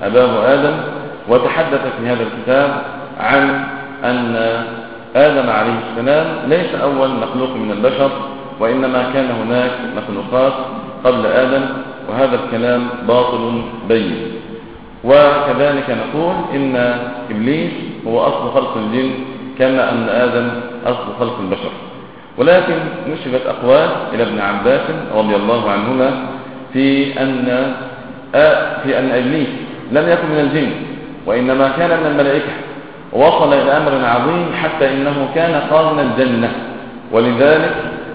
أباه آدم، وتحدث في هذا الكتاب عن أن آدم عليه السلام ليس أول مخلوق من البشر، وإنما كان هناك مخلوقات قبل آدم، وهذا الكلام باطل بين. وكذلك نقول إن إبليس هو أصل خلق الجن كما أن آدم أصل خلق البشر. ولكن نسبت أقوال إلى ابن عباس رضي الله عنهما في أن إبليس لم يكن من الجن، وإنما كان من الملائكة، ووصل إلى أمر عظيم حتى إنه كان قارن الجنة. ولذلك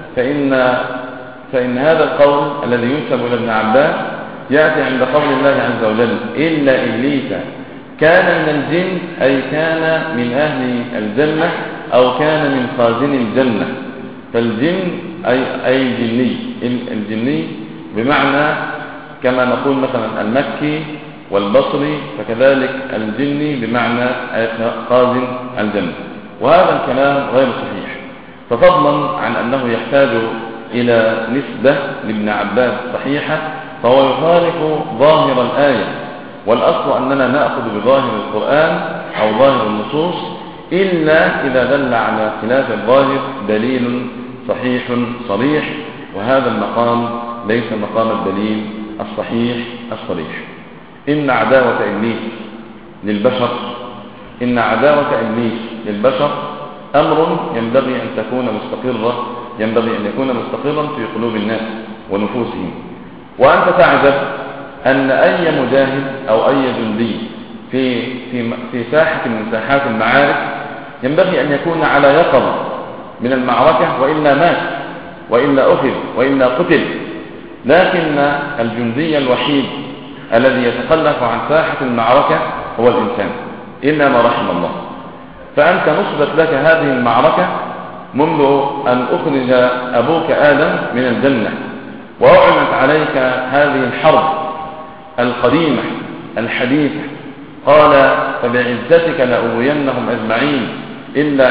فإن هذا القول الذي ينسب إلى ابن عباس يأتي عند قول الله عز وجل إلا إبليس كان من الجن، أي كان من أهل الجنة أو كان من خازن الجنة. فالجن أي الجني بمعنى كما نقول مثلا المكي والبصري، فكذلك الجني بمعنى خازن الجنة. وهذا الكلام غير صحيح. ففضلا عن أنه يحتاج إلى نسبة لابن عباس صحيحة، فهو يخالف ظاهر الآية. والأصل أننا نأخذ بظاهر القرآن أو ظاهر النصوص إلا إذا دل على خلاف الظاهر دليل صحيح صريح، وهذا المقام ليس مقام الدليل الصحيح الصريح. إن عداوة إبليس للبشر أمر ينبغي أن يكون مستقرا في قلوب الناس ونفوسهم. وأنت تعجب أن أي مجاهد أو أي جندي في ساحة من ساحات المعارك ينبغي أن يكون على يقظة من المعركة، وإلا مات وإلا أخذ وإلا قتل. لكن الجندي الوحيد الذي يتخلف عن ساحة المعركة هو الإنسان إلا ما رحم الله. فأنت نصبت لك هذه المعركة منذ أن أخرج أبوك آدم من الجنة، وأعلنت عليك هذه الحرب القديمة الحديثة. قال فبعزتك لأغوينهم أجمعين إلا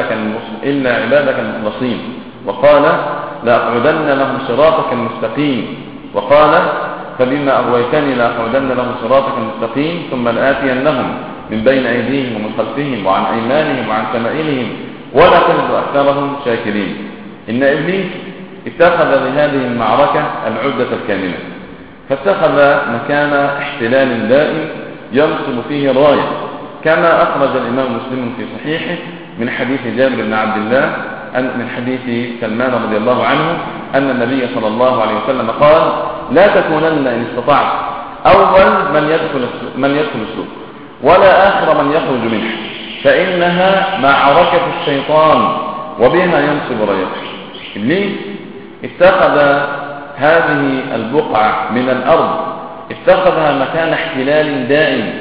عبادك المخلصين. وقال لأقعدن لهم صراطك المستقيم. وقال فبما أغويتني لأقعدن لهم صراطك المستقيم ثم لآتينهم من بين أيديهم ومن خلفهم وعن أيمانهم وعن شمائلهم ولا تجد أكثرهم شاكرين. إن إبليس اتخذ لهذه المعركة العدة الكاملة، فاتخذ مكان احتلال دائم ينصب فيه الراية، كما أخرج الإمام مسلم في صحيحه من حديث جابر بن عبد الله من حديث سلمان رضي الله عنه أن النبي صلى الله عليه وسلم قال لا تكونن إن استطعت أول من يدخل السوق ولا آخر من يخرج منه، فإنها معركة الشيطان وبها ينصب رايته. إبليس اتخذ هذه البقعة من الأرض اتخذها مكان احتلال دائم،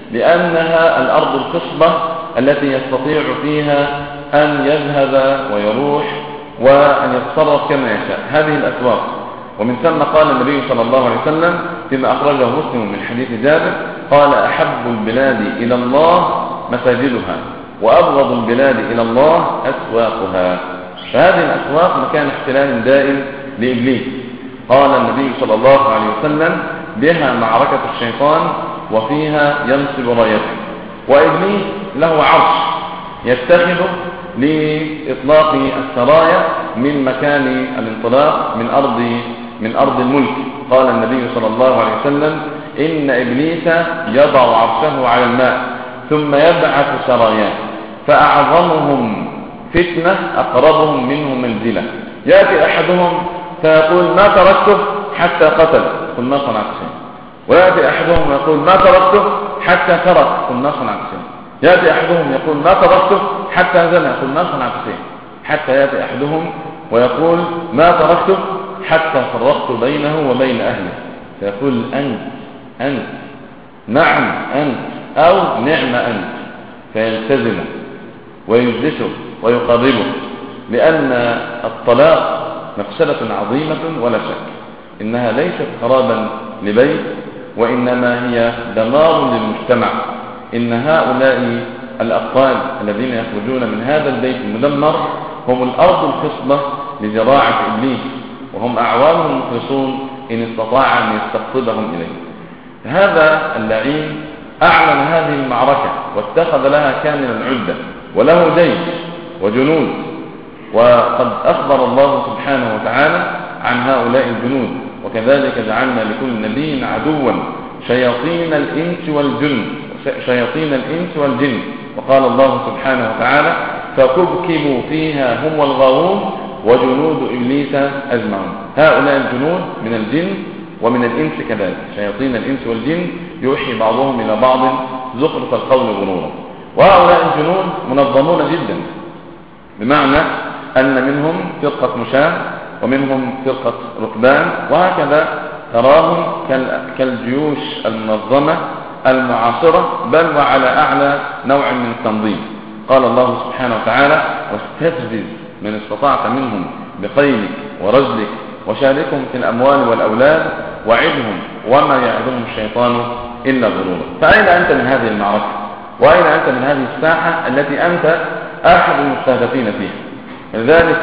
لأنها الأرض الخصبة التي يستطيع فيها أن يذهب ويروح وأن يتصرف كما يشاء، هذه الأسواق. ومن ثم قال النبي صلى الله عليه وسلم فيما أخرجه مسلم من حديث جابر قال أحب البلاد إلى الله مساجدها وأبغض البلاد إلى الله أسواقها. فهذه الأسواق مكان احتلال دائم لإبليس. قال النبي صلى الله عليه وسلم بها معركة الشيطان وفيها ينصب رايته. وإبليس له عرش يتخذه لإطلاق السرايا من مكان الانطلاق من أرض الملك. قال النبي صلى الله عليه وسلم إن إبليس يضع عرشه على الماء ثم يبعث سراياه فأعظمهم فتنة أقربهم منه منزلة. يأتي أحدهم فيقول ما تركته حتى قتل، قل ما صنعت شيء. ويأتي أحدهم ويقول ما تركته حتى سرق، قل ما صنعت شيء. يأتي أحدهم يقول ما تركته حتى زنى، قل ما صنعت شيء. حتى يأتي أحدهم ويقول ما تركته حتى فرقت بينه وبين أهله، فيقول أنت نعم أنت أو نعم أنت، فيلتزمه ويجلسه ويقربه. لأن الطلاق مفسدة عظيمة ولا شك، إنها ليست خرابا لبيت وإنما هي دمار للمجتمع. إن هؤلاء الأطفال الذين يخرجون من هذا البيت المدمر هم الأرض الخصبة لزراعة إبليس، وهم أعوانهم المخلصون إن استطاع أن يستقطبهم إليه. هذا اللعين أعلن هذه المعركة واتخذ لها كامل العدة وله جيش وجنود، وقد أخبر الله سبحانه وتعالى عن هؤلاء الجنود: وكذلك جعلنا لكل نبي عدوا شياطين الإنس والجن. وقال الله سبحانه وتعالى: فكبكبوا فيها هم والغاوون وجنود إبليس أجمعون. هؤلاء الجنود من الجن ومن الإنس كذلك، شياطين الإنس والجن يوحي بعضهم إلى بعض زخرف القول غرورا. وهؤلاء الجنود منظمون جدا، بمعنى أن منهم فرقة مشاة ومنهم فرقة ركبان، وهكذا تراهم كالجيوش المنظمة المعاصرة، بل وعلى أعلى نوع من التنظيم. قال الله سبحانه وتعالى: واستفزز من استطعت منهم بخيلك ورجلك وشاركهم في الأموال والأولاد وعدهم وما يعدهم الشيطان إلا غرورا. فأين أنت من هذه المعركة؟ وأين أنت من هذه الساحة التي أنت أحد المستهدفين فيها؟ لذلك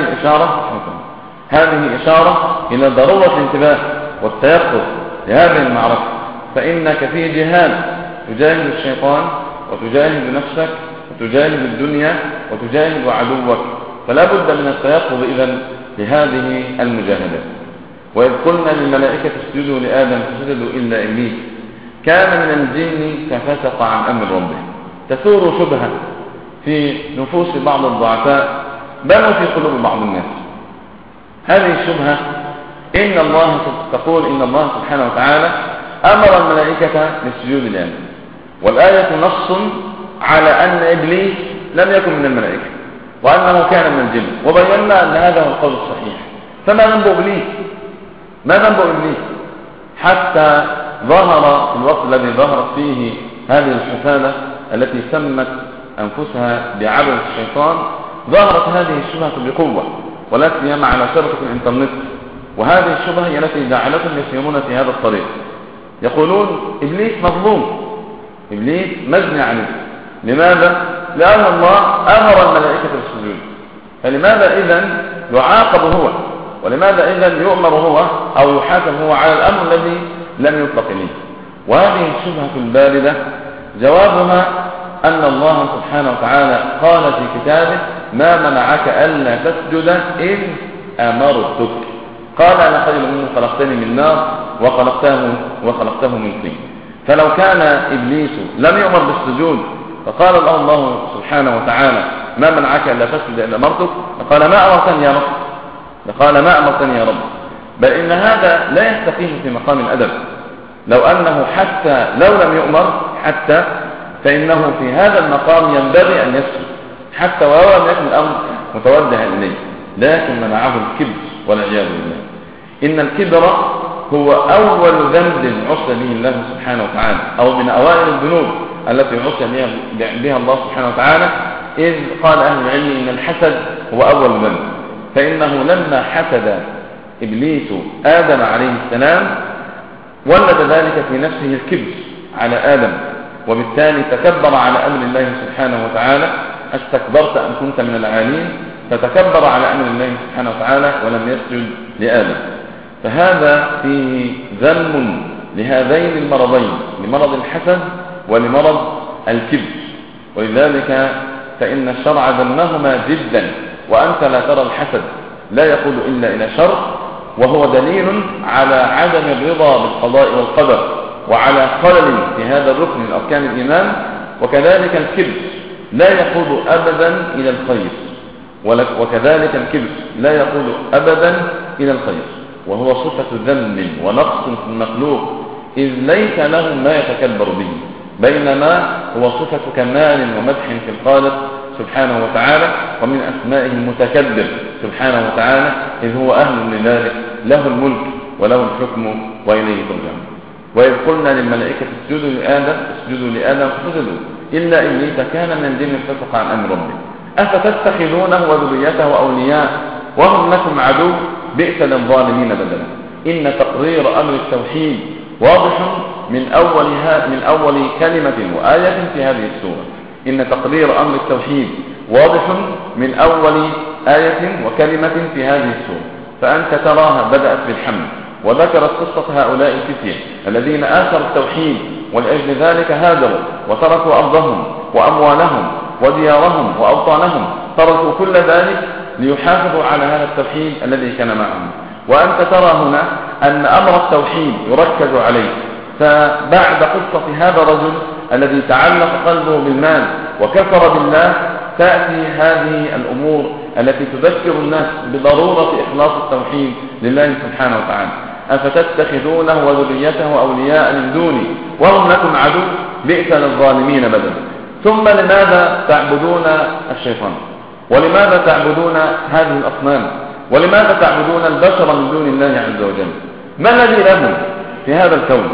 هذه إشارة إلى ضرورة الانتباه والتيقظ لهذه المعركة، فإنك في جهاد تجاهد الشيطان وتجاهد نفسك وتجاهد الدنيا وتجاهد عدوك، فلا بد من التيقظ إذن لهذه المجاهدات. وإذ قلنا للملائكة اسجدوا لآدم فسجدوا إلا إبليس كان من الجن ففسق عن أمر ربه. تثور شبهة في نفوس بعض الضعفاء بل وفي قلوب بعض الناس. هذه الشبهة تقول إن الله سبحانه وتعالى أمر الملائكة بالسجود لآدم، والآية نص على أن إبليس لم يكن من الملائكة وأنه كان من الجن، وبينا أن هذا هو القول الصحيح. فما ذنب إبليس؟ ما ذنب إبليس حتى ظهر في الوقت الذي ظهرت فيه هذه الحفالة التي سمت أنفسها بعبد الشيطان، ظهرت هذه الشبهة بقوة، والتي هي على شبكة الإنترنت. وهذه الشبهة هي التي جعلتهم يسيرون في هذا الطريق، يقولون إبليس مظلوم، إبليس مجني عليه. لماذا؟ لأن الله أمر الملائكة بالسجود، فلماذا إذن يعاقب هو؟ ولماذا إذن يؤمر هو أو يحاكم هو على الأمر الذي لم يطلق إليه؟ وهذه الشبهة الباردة جوابها أن الله سبحانه وتعالى قال في كتابه: ما منعك ألا تسجد إذ أمرتك. قال: أنا خير منه خلقتني من نار وخلقته من طين. فلو كان إبليس لم يؤمر بالسجود فقال الله سبحانه وتعالى: ما منعك ألا تسجد إذ أمرتك، فقال: ما أمرتني يا رب. بل إن هذا لا يستقيم في مقام الأدب. لو أنه حتى لو لم يؤمر فإنه في هذا المقام ينبغي أن يسجد حتى ولو لم يكن الأمر متوجها إليه، لكن منعه الكبر والعياذ بالله. إن الكبر هو أول ذنب عصى به الله سبحانه وتعالى، أو من أوائل الذنوب التي عصى بها الله سبحانه وتعالى، إذ قال أهل العلم إن الحسد هو أول ذنب. فإنه لما حسد إبليس آدم عليه السلام ولد ذلك في نفسه الكبر على آدم، وبالتالي تكبر على أمر الله سبحانه وتعالى. استكبرت أم كنت من العالين؟ فتكبر على أمر الله سبحانه وتعالى ولم يسجد لآدم. فهذا فيه ذم لهذين المرضين، لمرض الحسد ولمرض الكبر، ولذلك فإن الشرع ذمهما جدا. وأنت لا ترى الحسد لا يقول إلا إلى شر، وهو دليل على عدم الرضا بالقضاء والقدر وعلى خلل في هذا الركن من أركان الإيمان. وكذلك الكبر لا يقود أبدا إلى الخير، وكذلك الكبر لا يقود أبدا إلى الخير، وهو صفة ذم ونقص في المخلوق، إذ ليس له ما يتكبر به، بينما هو صفة كمال ومدح في الخالق سبحانه وتعالى. ومن أسمائه المتكبر سبحانه وتعالى، إذ هو أهل لذلك، له الملك وله الحكم وإليه ترجعون. وإذ قلنا للملائكة اسجدوا لآدم فسجدوا إلا إبليس كان من الجن ففسق عن أمر ربه أفتتخذونه وذريته أولياء وهم لكم عدو بئس للظالمين بدلا. إن تقرير أمر التوحيد واضح من أول كلمة وآية في هذه السورة. إن تقرير أمر التوحيد واضح من أول آية وكلمة في هذه السورة. فأنت تراها بدأت بالحمد، وذكرت قصة هؤلاء الفتية الذين آثروا التوحيد ولأجل ذلك هاجروا وتركوا أرضهم وأموالهم وديارهم وأوطانهم، تركوا كل ذلك ليحافظوا على هذا التوحيد الذي كان معهم. وأنت ترى هنا أن أمر التوحيد يركز عليه. فبعد قصة هذا الرجل الذي تعلق قلبه بالمال وكفر بالله، تأتي هذه الأمور التي تذكر الناس بضرورة إخلاص التوحيد لله سبحانه وتعالى. أفتتخذونه وذريته أولياء من دوني وهم لكم عدو بئس للظالمين بدلا. ثم لماذا تعبدون الشيطان؟ ولماذا تعبدون هذه الأصنام؟ ولماذا تعبدون البشر من دون الله عز وجل؟ ما الذي لهم في هذا الكون؟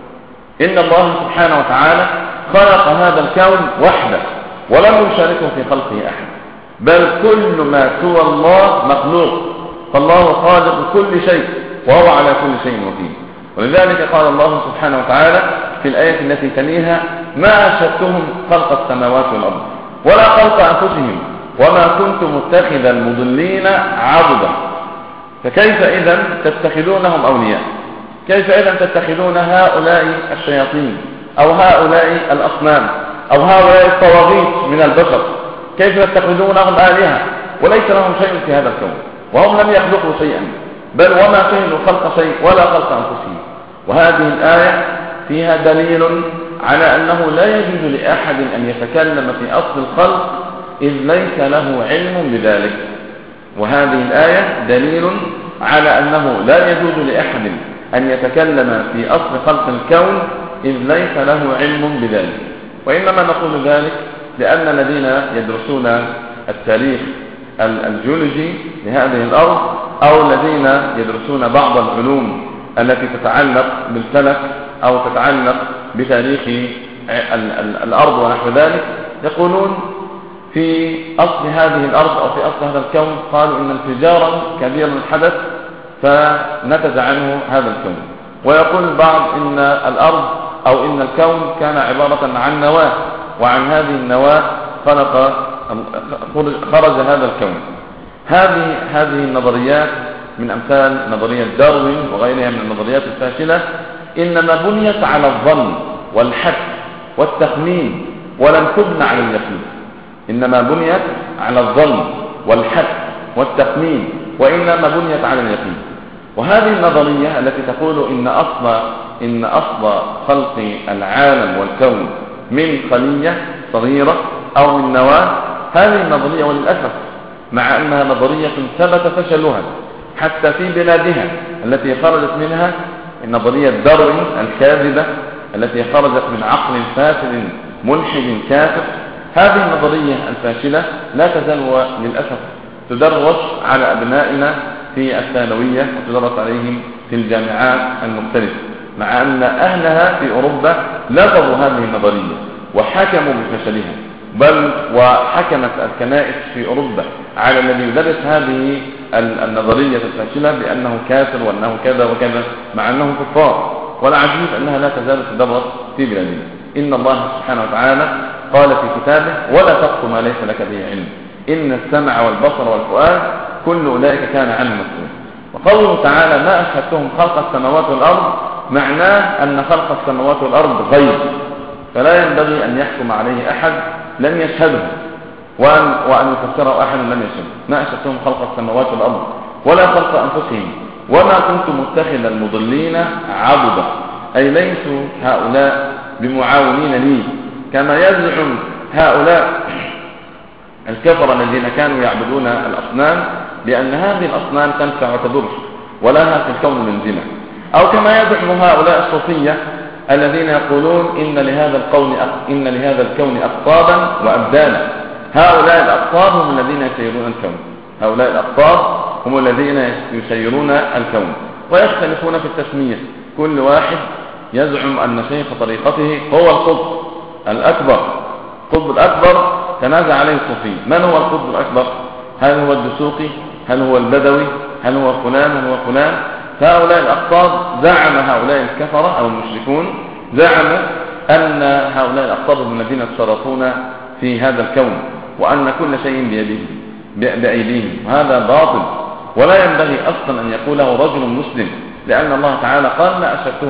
إن الله سبحانه وتعالى خلق هذا الكون وحده ولم يشاركه في خلقه أحد، بل كل ما سوى الله مخلوق، فالله خالق كل شيء وهو على كل شيء وكيل. ولذلك قال الله سبحانه وتعالى في الآية التي تليها: ما أشهدتهم خلق السماوات والأرض ولا خلق أنفسهم وما كنت متخذ المضلين عضدا. فكيف إذن تتخذونهم أولياء؟ كيف إذن تتخذون هؤلاء الشياطين أو هؤلاء الأصنام أو هؤلاء الطواغيت من البشر؟ كيف تتخذونهم آلهة وليس لهم شيء في هذا الكون وهم لم يخلقوا شيئا، بل وما شهدوا خلق شيء ولا خلق أنفسهم؟ وهذه الآية فيها دليل على أنه لا يجوز لأحد أن يتكلم في أصل الخلق إذ ليس له علم بذلك. وهذه الآية دليل على أنه لا يجوز لأحد أن يتكلم في أصل خلق الكون إذ ليس له علم بذلك. وإنما نقول ذلك لأن الذين يدرسون التاريخ الجيولوجي لهذه الأرض أو الذين يدرسون بعض العلوم التي تتعلق بالفلك أو تتعلق بتاريخ الأرض ونحو ذلك يقولون في أصل هذه الأرض أو في أصل هذا الكون، قالوا إن انفجارا كبيرا حدث فنتج عنه هذا الكون. ويقول البعض إن الأرض أو إن الكون كان عبارة عن نواة، وعن هذه النواة خرج هذا الكون. هذه النظريات من أمثال نظرية داروين وغيرها من النظريات الفاشلة إنما بنيت على الظن والحد والتخمين ولم تبنى على اليقين. إنما بنيت على الظن والحد والتخمين وإنما بنيت على اليقين. وهذه النظرية التي تقول إن أصل خلق العالم والكون من خلية صغيرة أو من نواة، هذه النظرية وللأسف مع أنها نظرية ثبت فشلها حتى في بلادها التي خرجت منها النظرية داروين الكاذبة التي خرجت من عقل فاسد ملحد كافر، هذه النظرية الفاشلة لا تزال للأسف تدرس على أبنائنا في الثانوية وتدرس عليهم في الجامعات المختلفة، مع أن أهلها في أوروبا لغوا هذه النظرية وحكموا بفشلها، بل وحكمت الكنائس في أوروبا على الذي يدرس هذه النظرية الفاشلة بأنه كافر وأنه كذا وكذا مع أنهم كفار. والعجيب أنها لا تزال تدرس في بلادنا. إن الله سبحانه وتعالى قال في كتابه: ولا تقف ما ليس لك به علم إن السمع والبصر والفؤاد كل أولئك كان عنه مسؤول. وقوله تعالى: ما أشهدتهم خلق السماوات والأرض، معناه أن خلق السماوات والأرض غيب، فلا ينبغي أن يحكم عليه أحد لم يشهده وأن يفسره أحد لم يشهده. ما أشهدتهم خلق السماوات والأرض ولا خلق أنفسهم وما كنت متخذ المضلين عضدا، أي ليسوا هؤلاء بمعاونين لي كما يزعم هؤلاء الكفر الذين كانوا يعبدون الأصنام بأن هذه الأصنام تنفع وتضر ولها في الكون منزلة، أو كما يزعم هؤلاء الصوفية الذين يقولون إن لهذا الكون أقطابا وأبدانا. هؤلاء الأقطاب هم الذين يسيرون الكون، هؤلاء الأقطاب هم الذين يسيرون الكون، ويختلفون في التسمية. كل واحد يزعم أن شيخ طريقته هو القطب الأكبر. القطب الأكبر تنازع عليه الصوفي. من هو القطب الأكبر؟ هل هو الدسوقي؟ هل هو البدوي؟ هل هو فلان؟ هل هو فلان؟ هؤلاء الأقطاب زعم هؤلاء الكفرة أو المشركون زعموا أن هؤلاء الأقطاب هم الذين يتصرفون في هذا الكون وأن كل شيء بأيديهم. هذا باطل ولا ينبغي أصلا أن يقوله رجل مسلم، لأن الله تعالى قال: ما أشهدتهم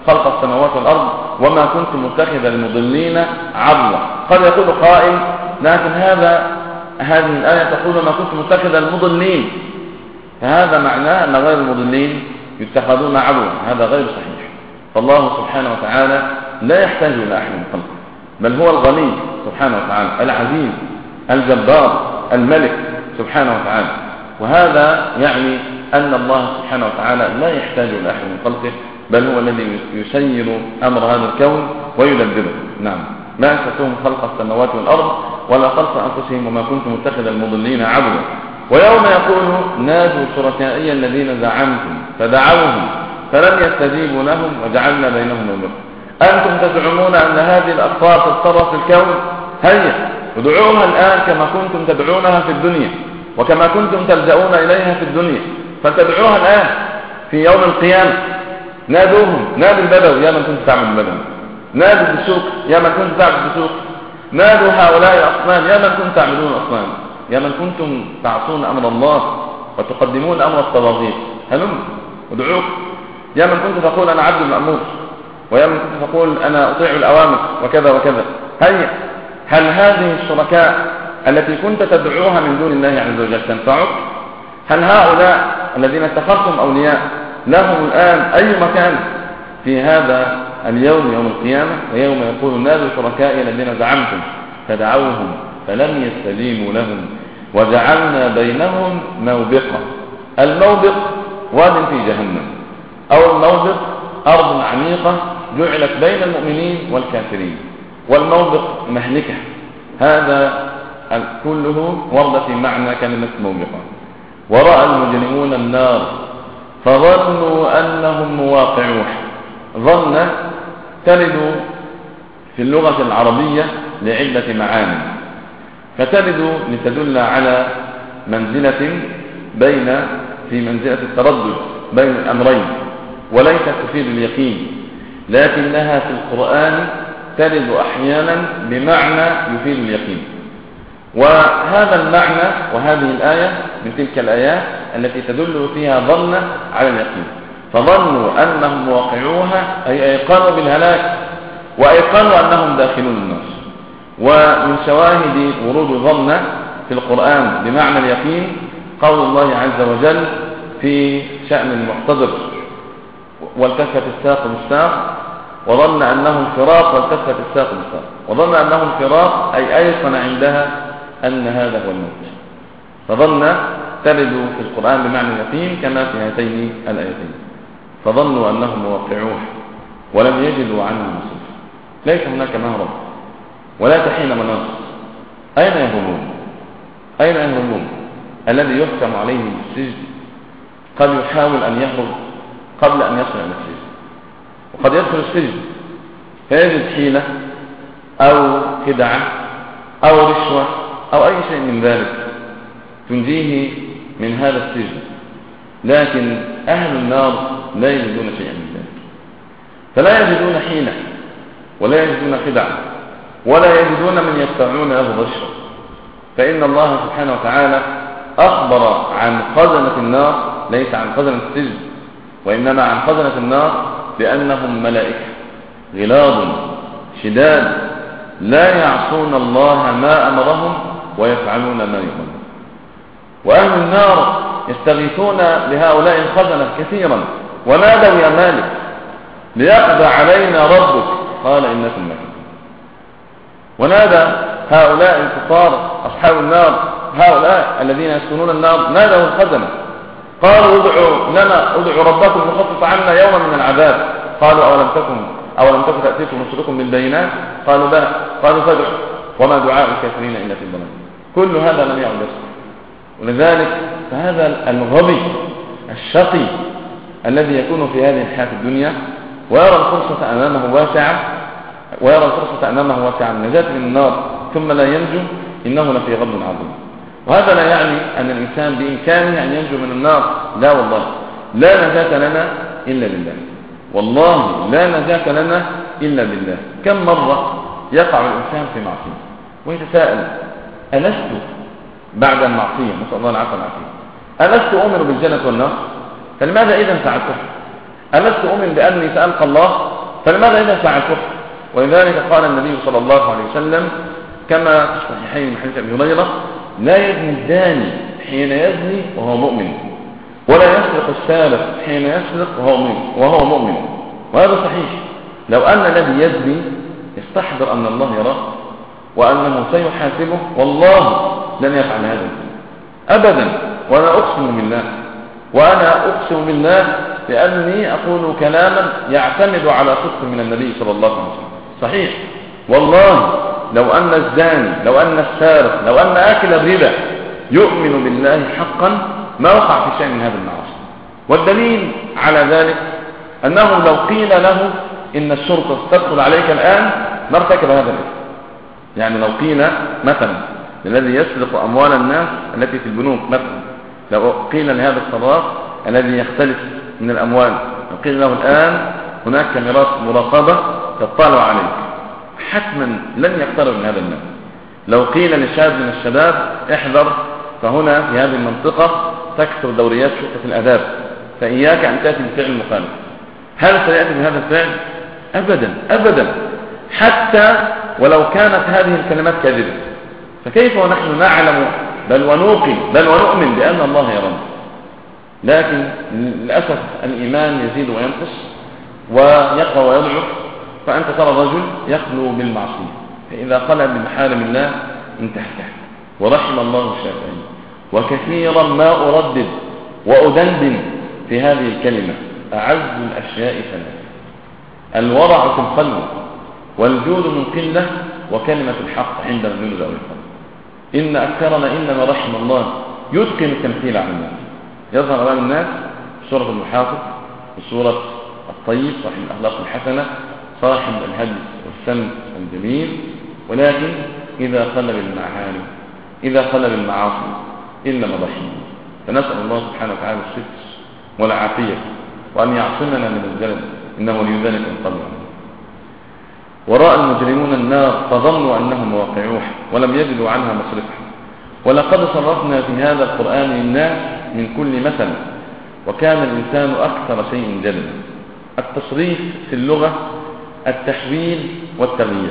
خلق السماوات والأرض وما كنت متخذ المضلين عضلا. قد يقول قائل لكن هذه الآية تقول ما كنت متخذ المضلين، فهذا معناه أن غير المضلين يتخذون عضلا، هذا غير صحيح. فالله سبحانه وتعالى لا يحتاج إلى أحد من خلقه، بل هو الغني سبحانه وتعالى العزيز الجبار الملك سبحانه وتعالى. وهذا يعني أن الله سبحانه وتعالى لا يحتاج إلى أحد من خلقه، بل هو الذي يسير أمر هذا الكون ويدبره. نعم، ما أنشأتهم خلق السماوات والأرض ولا خلق أنفسهم وما كنت متخذ المضلين عبدا. ويوم يقول نادوا شركائي الذين زعمتم فدعوهم فلم يستجيبوا لهم وجعلنا بينهم موبقا. أنتم تزعمون أن هذه الأقطار تتصرف في الكون، هيا ادعوها الآن كما كنتم تدعونها في الدنيا وكما كنتم تلجؤون إليها في الدنيا، فتدعوها الآن في يوم القيامة. نادوهم، نادوا البدو يا من كنت تعبد البدو، نادوا السوق يا من كنت تعبد السوق، نادوا هؤلاء الأصنام يا من كنت تعبدون الأصنام، يا من كنتم تعصون أمر الله وتقدمون أمر الطواغيت، هلم ادعوك يا من كنت تقول أنا عبد المأمور، ويا من كنت تقول أنا أطيع الأوامر وكذا وكذا. هيا، هل هذه الشركاء التي كنت تدعوها من دون الله عز وجل تنفعك؟ هل هؤلاء الذين اتخذتم أولياء لهم الآن أي مكان في هذا اليوم يوم القيامة؟ ويوم يقول نادوا شركائي الذين زعمتم فدعوهم فلم يستجيبوا لهم وجعلنا بينهم موبقا. الموبق واد في جهنم، أو الموبق أرض عميقة جعلت بين المؤمنين والكافرين، والموبق مهلكة. هذا كله ورد في معنى كلمة موبقة. ورأى المجرمون النار فظنوا أنهم مواقعوها. ظن ترد في اللغة العربية لعدة معاني، فترد لتدل على منزلة في منزلة التردد بين الأمرين، وليست تفيد اليقين، لكنها في القرآن ترد أحيانا بمعنى يفيد اليقين. وهذا المعنى وهذه الآية من تلك الآيات التي تدل فيها ظن على اليقين. فظنوا أنهم واقعوها أي أيقنوا بالهلاك وأيقنوا أنهم داخلون النار. ومن شواهد ورود ظن في القرآن بمعنى اليقين قول الله عز وجل في شأن المحتضر والتفت الساق بالساق وظن أنهم فراق والتفت الساق بالساق. وظن أنهم فراق أي أيقن عندها أن هذا هو الموت. فظن ترد في القرآن بمعنى اليقين كما في هاتين الآيتين. فظنوا أنهم موقعوه ولم يجدوا عنه مصير. ليس هناك مهرب ولا تحين مناص. أين يهربون؟ أين يهربون؟ الذي يحكم عليه بالسجن قد يحاول أن يهرب قبل أن يصل إلى السجن، وقد يدخل السجن فيجد حيلة أو خدعة أو رشوة أو أي شيء من ذلك تنجيه من هذا السجن. لكن أهل النار لا يجدون شيئا من ذلك، فلا يجدون حيلة ولا يجدون خدعة ولا يجدون من يدفعون له الرشوة. فإن الله سبحانه وتعالى أخبر عن خزنة النار ليس عن خزنة السجن، وإنما عن خزنة النار بأنهم ملائكة غلاظ شداد لا يعصون الله ما أمرهم ويفعلون ما يؤمرون. وأهل النار يستغيثون بهؤلاء الخزنة كثيرا ونادوا يا مالك ليقضى علينا ربك قال إنكم مكرون. ونادى هؤلاء الكفار أصحاب النار هؤلاء الذين يسكنون النار نادوا الخزنة قالوا ادعوا ربكم يخفف عنا يوما من العذاب. قالوا أولم تكن تأتيكم رسلكم بالبينات قالوا بلى قالوا فادعوا وما دعاء الكافرين إلا في الضلال. كل هذا لم يعد يصح. ولذلك فهذا الغبي الشقي الذي يكون في هذه الحياة الدنيا ويرى الفرصة أمامه واسعة النجاة من النار ثم لا ينجو إنه لفي غضب عظيم. وهذا لا يعني أن الإنسان بإمكانه أن ينجو من النار، لا والله، لا نجاة لنا إلا بالله، والله لا نجاة لنا إلا بالله. كم مرة يقع الإنسان في معصية ويتساءل ألست بعد المعصية نسأل الله العافية والعافية ألست أؤمن بالجنة والنار؟ فلماذا إذا فعلتها؟ ألست أؤمن بأني سألقى الله فلماذا يدفع الكفر؟ ولذلك قال النبي صلى الله عليه وسلم كما في الصحيحين من حديث أبي هريرة: لا يزني الزاني حين يزني وهو مؤمن، ولا يسرق السارق حين يسرق وهو مؤمن. وهذا صحيح. لو أن الذي يزني يستحضر أن الله يراه وأنه سيحاسبه، والله لن يفعل هذا أبدا. وأنا أقسم بالله لأني أقول كلاما يعتمد على صدق من النبي صلى الله عليه وسلم. صحيح والله، لو أن الزاني، لو أن السارق، لو أن آكل الربا يؤمن بالله حقا ما وقع في شيء من هذا المعاصي. والدليل على ذلك أنه لو قيل له إن الشرطة تدخل عليك الآن ما ارتكب هذا الإثم. يعني لو قيل مثلا الذي يسرق أموال الناس التي في البنوك مثلا، لو قيل لهذا الصراف الذي يختلف من الأموال، لو قيل له الآن هناك كاميرات مراقبة تطلع عليك، حتما لن يقترب من هذا الناس. لو قيل لشاب من الشباب احذر، فهنا في هذه المنطقة تكثر دوريات شرطة الآداب، فإياك أن تأتي بفعل مخالف، هل سيأتي بهذا الفعل؟ أبدا أبدا، حتى ولو كانت هذه الكلمات كاذبة. فكيف ونحن نعلم بل ونوقن بل ونؤمن بأن الله يرانا؟ لكن للأسف الإيمان يزيد وينقص ويقوى ويضعف. فأنت ترى رجل يخلو بالمعصية، فإذا خلى بمحارم الله انتهك. ورحم الله الشافعي، وكثيرا ما أردد وأدندن في هذه الكلمة: أعز الأشياء ثلاثة: الورع في القلب، والجود من قلة، وكلمة الحق عند الجلد أو القلب. إن أكثرنا إنما رحم الله يتقن التمثيل على الناس، يظهر أمام الناس سورة المحافظ وسورة الطيب صاحب الأخلاق الحسنة صاحب الهدي والسمت الجميل، ولكن إذا خلى بالمعارف، إذا خلى بالمعاصي إلا ما رحم. فنسأل الله سبحانه وتعالى الستر والعافية، وأن يعصمنا من الجلد، إنه لذلك القدر. ورأى المجرمون النار فظنوا أنهم واقعوها ولم يجدوا عنها مصرفا. ولقد صرفنا في هذا القرآن للناس من كل مثل، وكان الإنسان أكثر شيء جدلا. التصريف في اللغة التحويل والتغيير،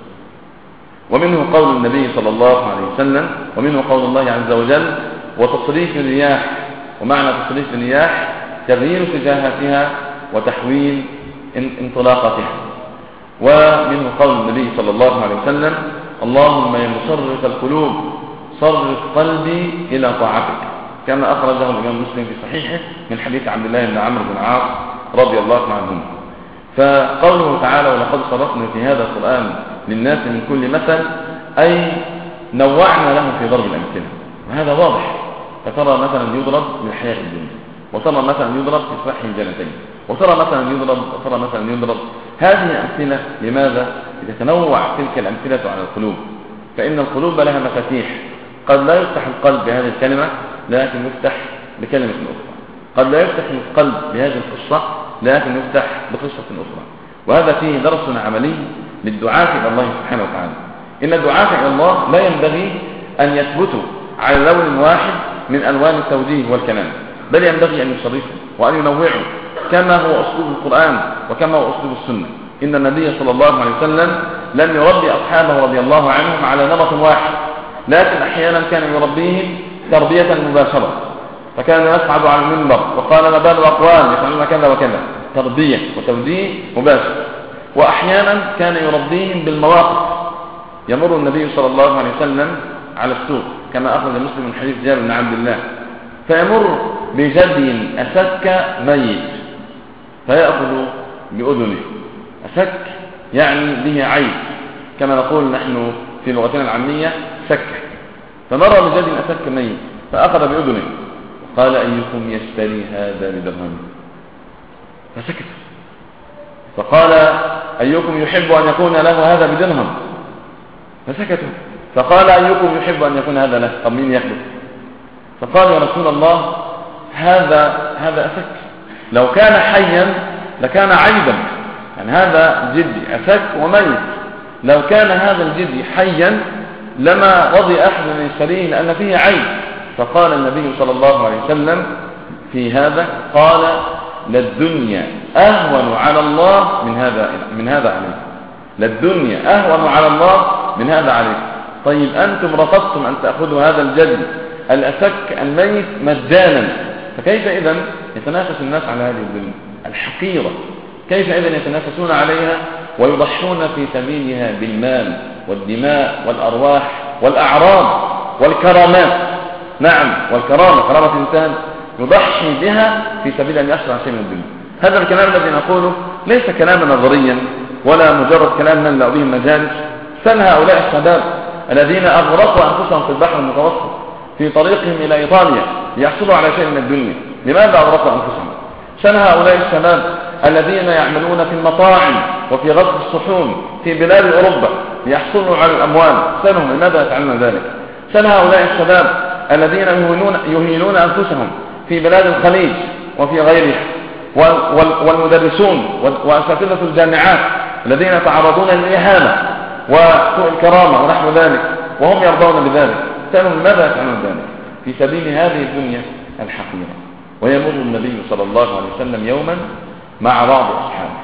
ومنه قول النبي صلى الله عليه وسلم، ومنه قول الله عز وجل: وتصريف الرياح. ومعنى تصريف الرياح تغيير اتجاهاتها وتحويل انطلاقتها. ومنه قول النبي صلى الله عليه وسلم: اللهم يا مصرف القلوب صرف قلبي إلى طاعتك، كما أخرجه الإمام مسلم في صحيحه من حديث عبد الله بن عمرو بن العاص رضي الله عنهما. فقوله تعالى: ولقد صرفنا في هذا القرآن للناس من كل مثل، أي نوعنا لهم في ضرب الأمثلة، وهذا واضح. فترى مثلا يضرب من حياة الدنيا، وترى مثلا يضرب في صح الجنتين، وترى مثلا يضرب هذه أمثلة. لماذا؟ لتتنوع تلك الأمثلة على القلوب، فإن القلوب لها مفاتيح. قد لا يفتح القلب بهذه الكلمة لكن يفتح بكلمة أخرى، قد لا يفتح القلب بهذه القصة لكن يفتح بقصة أخرى. وهذا فيه درس عملي للدعاة إلى الله سبحانه وتعالى. إن الدعاة إلى الله لا ينبغي أن يثبتوا على لون واحد من ألوان التوجيه والكلام، بل ينبغي أن يصرفوا وأن ينوعوا، كما هو أسلوب القرآن وكما هو أسلوب السنة. إن النبي صلى الله عليه وسلم لم يربي أصحابه رضي الله عنهم على نمط واحد، لكن أحيانا كان يربيهم تربية مباشرة، فكان يصعد على المنبر وقال: ما بال أقوام يفعلون كذا وكذا، تربية وتوجيه مباشر. وأحيانا كان يربيهم بالمواقف. يمر النبي صلى الله عليه وسلم على السوق، كما أخرج مسلم من حديث جابر بن عبد الله، فيمر بجدي أسك ميت فيأخذ بأذنه. أسك يعني به عيب، كما نقول نحن في لغتنا العامية سكة. فمر بجدي أسك ميت فأخذ بأذنه، قال: أيكم يشتري هذا بدرهم؟ فسكت. فقال: أيكم يحب أن يكون له هذا بدرهم؟ فسكتوا. فقال: أيكم يحب أن يكون هذا له؟ طب مين ياخده؟ فقال: يا رسول الله هذا أسك، لو كان حيا لكان عيبا، يعني هذا جدي أسك وميت، لو كان هذا الجدي حيا لما رضي أحد من يشتريه لأن فيه عيب. فقال النبي صلى الله عليه وسلم في هذا، قال: للدنيا أهون على الله من هذا عليك، للدنيا أهون على الله من هذا عليك. طيب أنتم رفضتم أن تأخذوا هذا الجدي الأسك الميت مجانا، فكيف إذن يتنافس الناس على هذه الدنيا الحقيرة؟ كيف إذن يتنافسون عليها ويضحون في سبيلها بالمال والدماء والأرواح والأعراض والكرامات؟ نعم، والكرامة، كرامة إنسان يضحي بها في سبيل أن يحصل على شيء من الدنيا. هذا الكلام الذي نقوله ليس كلاما نظريا ولا مجرد كلام نملأ به المجالس. سل هؤلاء الشباب الذين أغرقوا أنفسهم في البحر المتوسط في طريقهم إلى إيطاليا ليحصلوا على شيء من الدنيا، لماذا أغرقوا أنفسهم؟ سل هؤلاء الشباب الذين يعملون في المطاعم وفي غسل الصحون في بلاد أوروبا ليحصلوا على الأموال، سلهم لماذا يفعلون ذلك؟ سل هؤلاء الشباب الذين يهينون أنفسهم في بلاد الخليج وفي غيرها، والمدرسون وأساتذة الجامعات الذين يتعرضون للإهانة وسوء الكرامة ونحو ذلك وهم يرضون بذلك، سألهم لماذا يفعلون ذلك؟ في سبيل هذه الدنيا الحقيرة. ويمر النبي صلى الله عليه وسلم يوما مع بعض أصحابه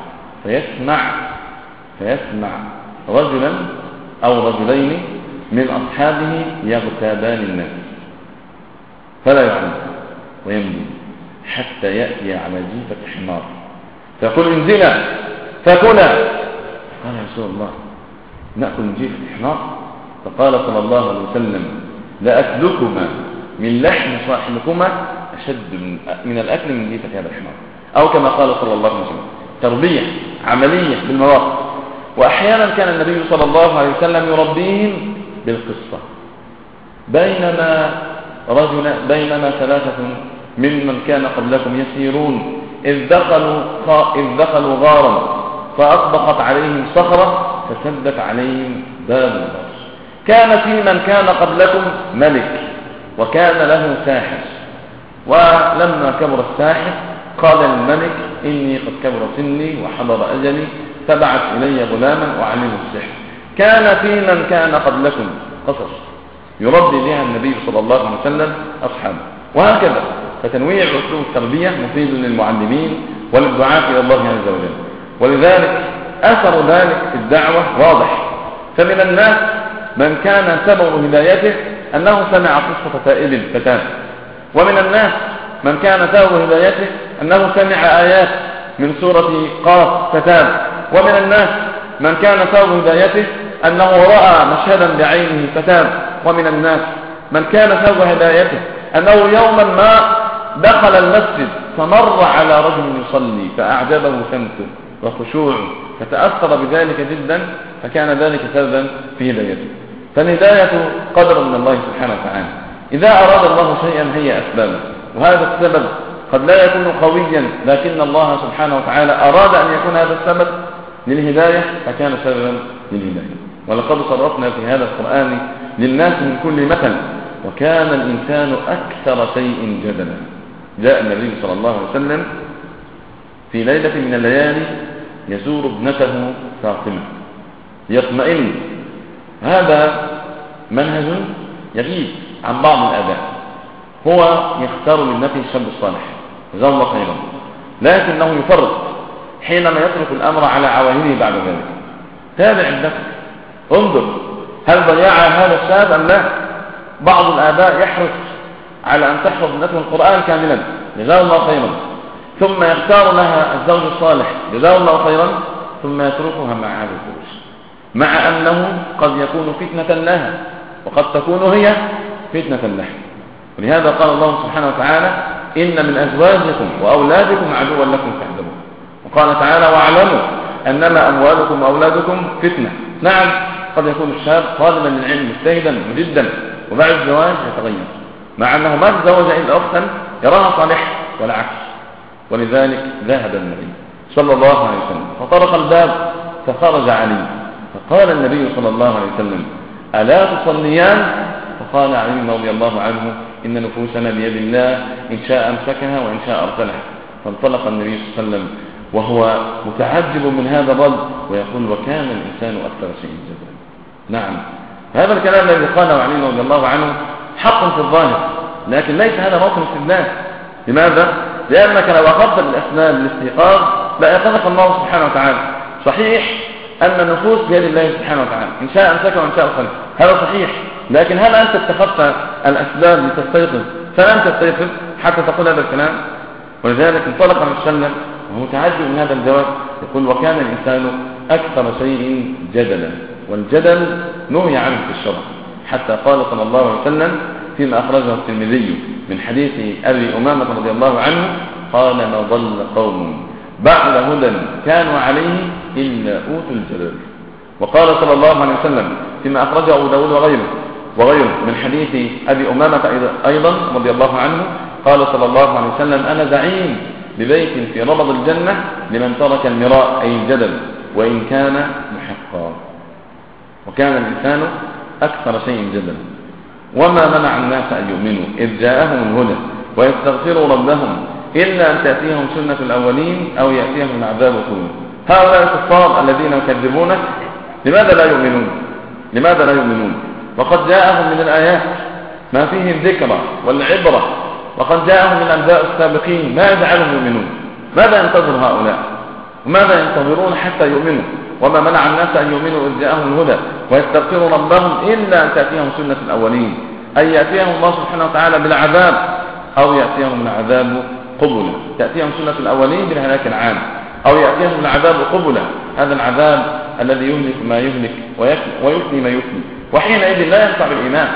فيسمع رجلا أو رجلين من أصحابه يغتابان الناس فلا يعلم ويمضي حتى يأتي على جيفة حمار فيقول انزلا فكلا. قال يا رسول الله نأكل من جيفة حمار؟ فقال صلى الله عليه وسلم لأكلكما من لحم صاحبكما أشد من الأكل من جيفة هذا الحمار، أو كما قال صلى الله عليه وسلم. تربية عملية بالمواقف. وأحيانا كان النبي صلى الله عليه وسلم يربيهم بالقصة. بينما ثلاثة ممن كان قبلكم يسيرون إذ دخلوا غارا فأطبقت عليهم صخرة فسدت عليهم باب الغار. كان في من كان قبلكم ملك وكان له ساحر، ولما كبر الساحر قال للملك إني قد كبر سني وحضر أجلي فبعث إلي غلاما وعلمه السحر. كان في من كان قبلكم قصص يربي بها النبي صلى الله عليه وسلم أصحابه. وهكذا فتنويع أسلوب التربية مفيد للمعلمين وللدعاة إلى الله عز وجل. ولذلك أثر ذلك في الدعوة واضح. فمن الناس من كان سبب هدايته أنه سمع قصة تائب فتاه، ومن الناس من كان سبب هدايته أنه سمع آيات من سورة قاف فتاب، ومن الناس من كان سبب هدايته أنه رأى مشهدا بعينه فتاب، ومن الناس من كان سبب هدايته أنه يوما ما دخل المسجد فمر على رجل يصلي فأعجبه سمته وخشوعه فتأثر بذلك جدا فكان ذلك سببا في هدايته. فالهداية قدر من الله سبحانه وتعالى. إذا أراد الله شيئا هي أسبابه، وهذا السبب قد لا يكون قويا لكن الله سبحانه وتعالى أراد أن يكون هذا السبب للهداية فكان سببا للهداية. ولقد صرفنا في هذا القرآن للناس من كل مثل وكان الإنسان أكثر شيء جدلا. جاء النبي صلى الله عليه وسلم في ليلة من الليالي يزور ابنته فاطمة يطمئن. هذا منهج يغيب عن بعض الآباء. هو يختار لابنته الشاب الصالح جزاه الله خيرا، لكنه يفرط حينما يترك الأمر على عواهنه بعد ذلك. تابع ابنتك، انظر هل ضيع هذا الشاب أم لا. بعض الآباء يحرص على أن تحفظ ابنته القرآن كاملا جزاه الله خيرا، ثم يختار لها الزوج الصالح جزاه الله خيرا، ثم يتركها مع هذا الفروش، مع أنه قد يكون فتنة لها وقد تكون هي فتنة له. ولهذا قال الله سبحانه وتعالى إن من أزواجكم وأولادكم عدوا لكم فاحذروه. وقال تعالى واعلموا أنما أموالكم وأولادكم فتنة. نعم قد يكون الشاب طالبا للعلم مجتهدا جدا وبعد الزواج يتغير، مع أنه ما تزوج إلا أختا يراها صالحة والعكس. ولذلك ذهب النبي صلى الله عليه وسلم فطرق الباب فخرج علي فقال النبي صلى الله عليه وسلم ألا تصليان؟ فقال علي رضي الله عنه إن نفوسنا بيد الله إن شاء أمسكها وإن شاء أرسلها. فانطلق النبي صلى الله عليه وسلم وهو متعجب من هذا الرجل ويقول وكان الإنسان أكثر شيء جدا. نعم هذا الكلام الذي قاله علي رضي الله عنه حق في الظاهر، لكن ليس هذا موطن استدلال. لماذا؟ لأنك لو أخذت بالأسباب الاستيقاظ لا يخلق الله سبحانه وتعالى. صحيح أن النفوس بيد الله سبحانه وتعالى، إن شاء أمسك وإن شاء خلق، هذا صحيح. لكن هل أنت اتخذت الأسباب لتستيقظ فلم تستيقظ حتى تقول هذا الكلام؟ ولذلك انطلق من الشلة وهو متعجب من هذا الجواب، يقول: وكان الإنسان أكثر شيء جدلا، والجدل نهي عنه في الشرع، حتى قال صلى الله عليه وسلم فيما أخرجه الترمذي من حديث أبي أمامة رضي الله عنه قال: ما ضل قوم بعد هدى كانوا عليه إلا أوتوا الجدل. وقال صلى الله عليه وسلم فيما أخرجه أبو داود وغيره من حديث أبي أمامة أيضا رضي الله عنه قال صلى الله عليه وسلم: أنا زعيم ببيت في ربض الجنة لمن ترك المراء أي الجدل وإن كان محقا. وكان الإنسان أكثر شيء جدلا. وما منع الناس أن يؤمنوا إذ جاءهم الهدى ويستغفروا ربهم إلا أن تأتيهم سنة الأولين أو يأتيهم العذاب طول. هؤلاء الكفار الذين يكذبونك لماذا لا يؤمنون؟ وقد جاءهم من الآيات ما فيه الذكرى والعبرة، وقد جاءهم من أنباء السابقين ما يجعلهم يؤمنون. ماذا ينتظر هؤلاء؟ وماذا ينتظرون حتى يؤمنوا؟ وما منع الناس أن يؤمنوا إذ جاءهم الهدى ويستغفروا ربهم إلا أن تأتيهم سنة الأولين، أي يأتيهم الله سبحانه وتعالى بالعذاب أو يأتيهم العذاب قبلا. تأتيهم سنة الأولين بالهلاك العام، أو يأتيهم العذاب قبلا، هذا العذاب الذي يهلك ما يهلك ويفني ما يفني. وحينئذ لا ينفع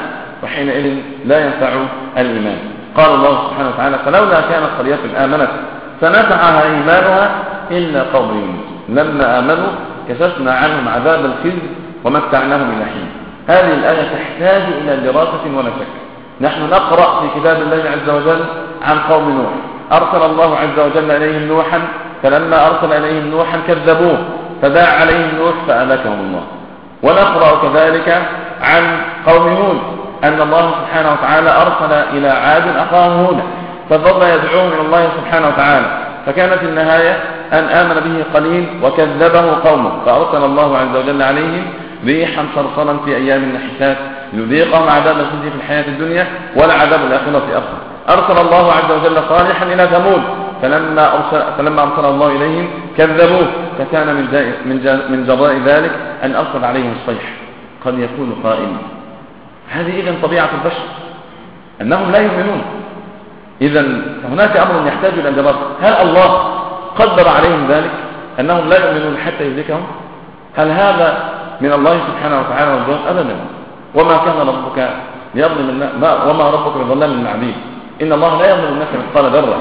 الإيمان. قال الله سبحانه وتعالى: فلولا كانت قرية آمنت فنفعها إيمانها إلا قوم يونس لما آمنوا كشفنا عنهم عذاب الخزي ومتعناهم إلى حين. هذه الآية تحتاج إلى دراسة ولا شك. نحن نقرأ في كتاب الله عز وجل عن قوم نوح، أرسل الله عز وجل إليهم نوحا، فلما أرسل إليهم نوحا كذبوه فدعا عليهم نوح فأهلكهم الله. ونقرأ كذلك عن قوم هود أن الله سبحانه وتعالى أرسل إلى عاد أخاهم هودا فظل يدعوهم إلى الله سبحانه وتعالى، فكانت النهاية أن آمن به قليل وكذبه قومه، فأرسل الله عز وجل عليهم ريحا صرصرا في أيام النحسات ليذيقهم عذاب الخزي في الحياة الدنيا والعذاب الآخرة أخر. أرسل الله عز وجل صالحا إلى ثمود فلما أرسل الله إليهم كذبوه، فكان من جراء ذلك أن أرسل عليهم الصيح. قد يقول قائل: هذه إذن طبيعة البشر أنهم لا يؤمنون، إذن هناك أمر يحتاج إلى دراسة. هل الله قدر عليهم ذلك أنهم لا يؤمنون حتى يهلكهم؟ هل هذا من الله سبحانه وتعالى والجواب؟ أبدا. وما كان ربك ليظلم الناس، وما ربك بظلام للعبيد، إن الله لا يظلم الناس مثقال ذرة،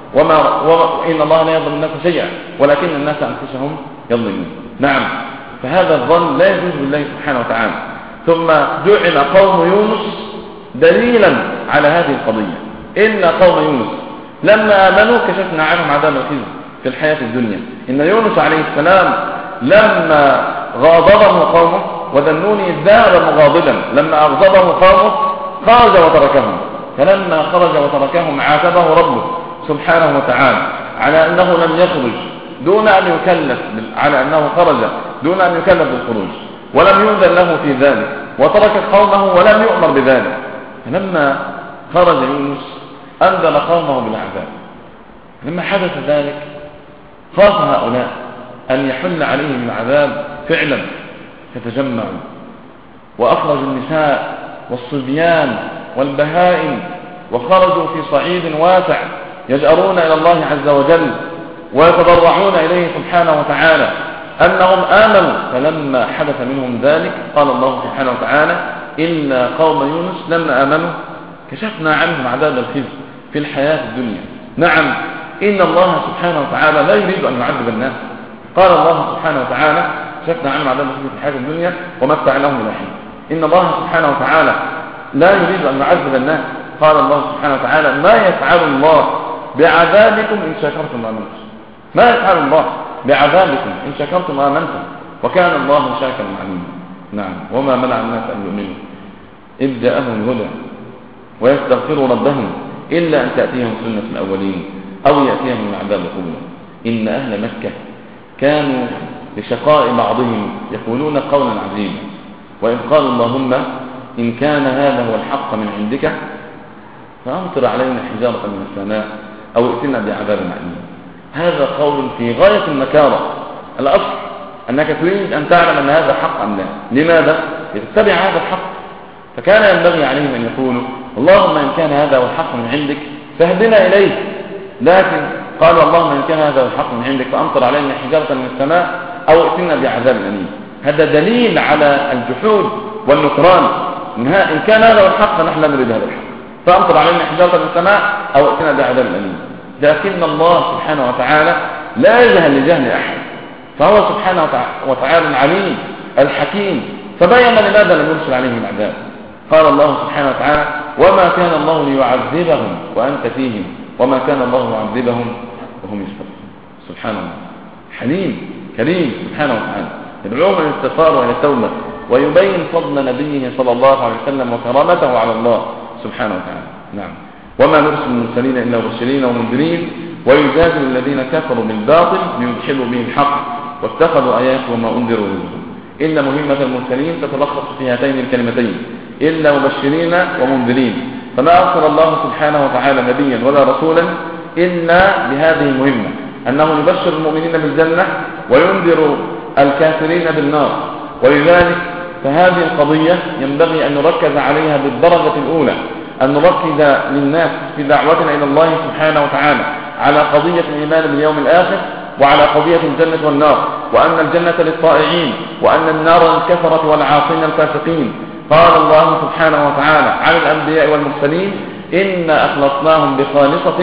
وإن الله لا يظلم الناس شيئا ولكن الناس أنفسهم يظلمون. نعم، فهذا الظن لا يجوز لله سبحانه وتعالى. ثم جعل قوم يونس دليلا على هذه القضية. إن قوم يونس لما آمنوا كشفنا عنهم عذاب الخزي في الحياة الدنيا. إن يونس عليه السلام لما غاضبه قومه، وذنوني ذهب مغاضبا لما أغضبه قومه خرج وتركهم، فلما خرج وتركهم عاتبه ربه سبحانه وتعالى على أنه لم يخرج دون أن يكلف، على أنه خرج دون أن يكلف بالخروج ولم يؤذن له في ذلك، وترك قومه ولم يؤمر بذلك. فلما خرج يونس أنزل قومه بالعذاب. لما حدث ذلك خاف هؤلاء أن يحل عليهم العذاب فعلا، فتجمعوا وأخرجوا النساء والصبيان والبهائم وخرجوا في صعيد واسع يجأرون إلى الله عز وجل ويتضرعون إليه سبحانه وتعالى أنهم آمنوا. فلما حدث منهم ذلك قال الله سبحانه وتعالى: إلا قوم يونس لما آمنوا كشفنا عنهم عذاب الخزي في الحياة الدنيا. نعم، إن الله سبحانه وتعالى لا يريد أن يعذب الناس. قال الله سبحانه وتعالى: كشفنا عنهم عذاب الخزي في الحياة الدنيا ومتعناهم إلى حين. إن الله سبحانه وتعالى لا يريد أن يعذب الناس. قال الله سبحانه وتعالى: ما يفعل الله بعذابكم إن شكرتم وآمنتم. ما يفعل الله بعذابكم إن شكرتم وآمنتم، وكان الله شاكرا عليما. نعم، وما منع الناس أن يؤمنوا إذ جاءهم الهدى ويستغفروا ربهم إلا أن تأتيهم سنة الأولين أو يأتيهم العذاب قبلا. إن أهل مكة كانوا لشقاء بعضهم يقولون قولا عظيما، وإن قالوا: اللهم إن كان هذا هو الحق من عندك فأمطر علينا حجارة من السماء أو ائتنا بعذاب أليم. هذا قول في غاية النكارة. الأصل أنك تريد أن تعلم أن هذا حق أم لا. لماذا؟ لتتبع هذا الحق. فكان ينبغي عليهم أن يقولوا اللهم إن كان هذا هو الحق من عندك فاهدنا إليه. لكن قالوا اللهم إن كان هذا هو الحق من عندك فأمطر علينا حجارة من السماء أو ائتنا بعذاب أليم. هذا دليل على الجحود والنكران. إن كان هذا هو الحق فنحن لا نريد هذا الحق، فأمطر علينا حجارة من السماء أو ائتنا بعذاب أليم. لكن الله سبحانه وتعالى لا يجهل لجهل أحد، فهو سبحانه وتعالى العليم الحكيم، فبين لماذا لم يرسل عليهم العذاب. قال الله سبحانه وتعالى وما كان الله ليعذبهم وأنت فيهم وما كان الله يعذبهم وهم يستغفرون. سبحان الله حليم كريم سبحانه وتعالى، يدعوهم إلى الاستغفار وإلى التوبة، ويبين فضل نبيه صلى الله عليه وسلم وكرامته على الله سبحانه وتعالى. نعم. وما نرسل المرسلين إلا مبشرين ومنذرين ويجادل الذين كفروا بالباطل ليدحضوا به الحق واتخذوا آيات وما أنذروا به. إن مهمة المرسلين تتلخص في هاتين الكلمتين إلا مبشرين ومنذرين. فما أرسل الله سبحانه وتعالى نبيا ولا رسولا إلا بهذه المهمة، أنه يبشر المؤمنين بالجنة وينذر الكافرين بالنار. ولذلك فهذه القضية ينبغي أن نركز عليها بالدرجة الأولى، أن نركز للناس في دعوتنا إلى الله سبحانه وتعالى على قضية الإيمان باليوم الآخر، وعلى قضية الجنة والنار، وأن الجنة للطائعين وأن النار للكفرة والعاصين الفاسقين. قال الله سبحانه وتعالى عن الأنبياء والمرسلين إنا أخلصناهم بخالصة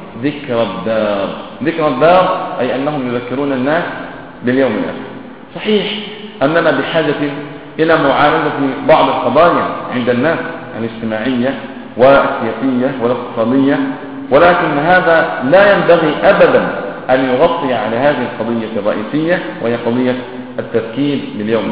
ذكر الدار. ذكر الدار أي أنهم يذكرون الناس باليوم الآخر. صحيح أننا بحاجة إلى معالجة بعض القضايا عند الناس الاجتماعية والسياسية والاقتصادية، ولكن هذا لا ينبغي أبدا أن يغطي على هذه القضية الرئيسية، وهي قضية التذكير باليوم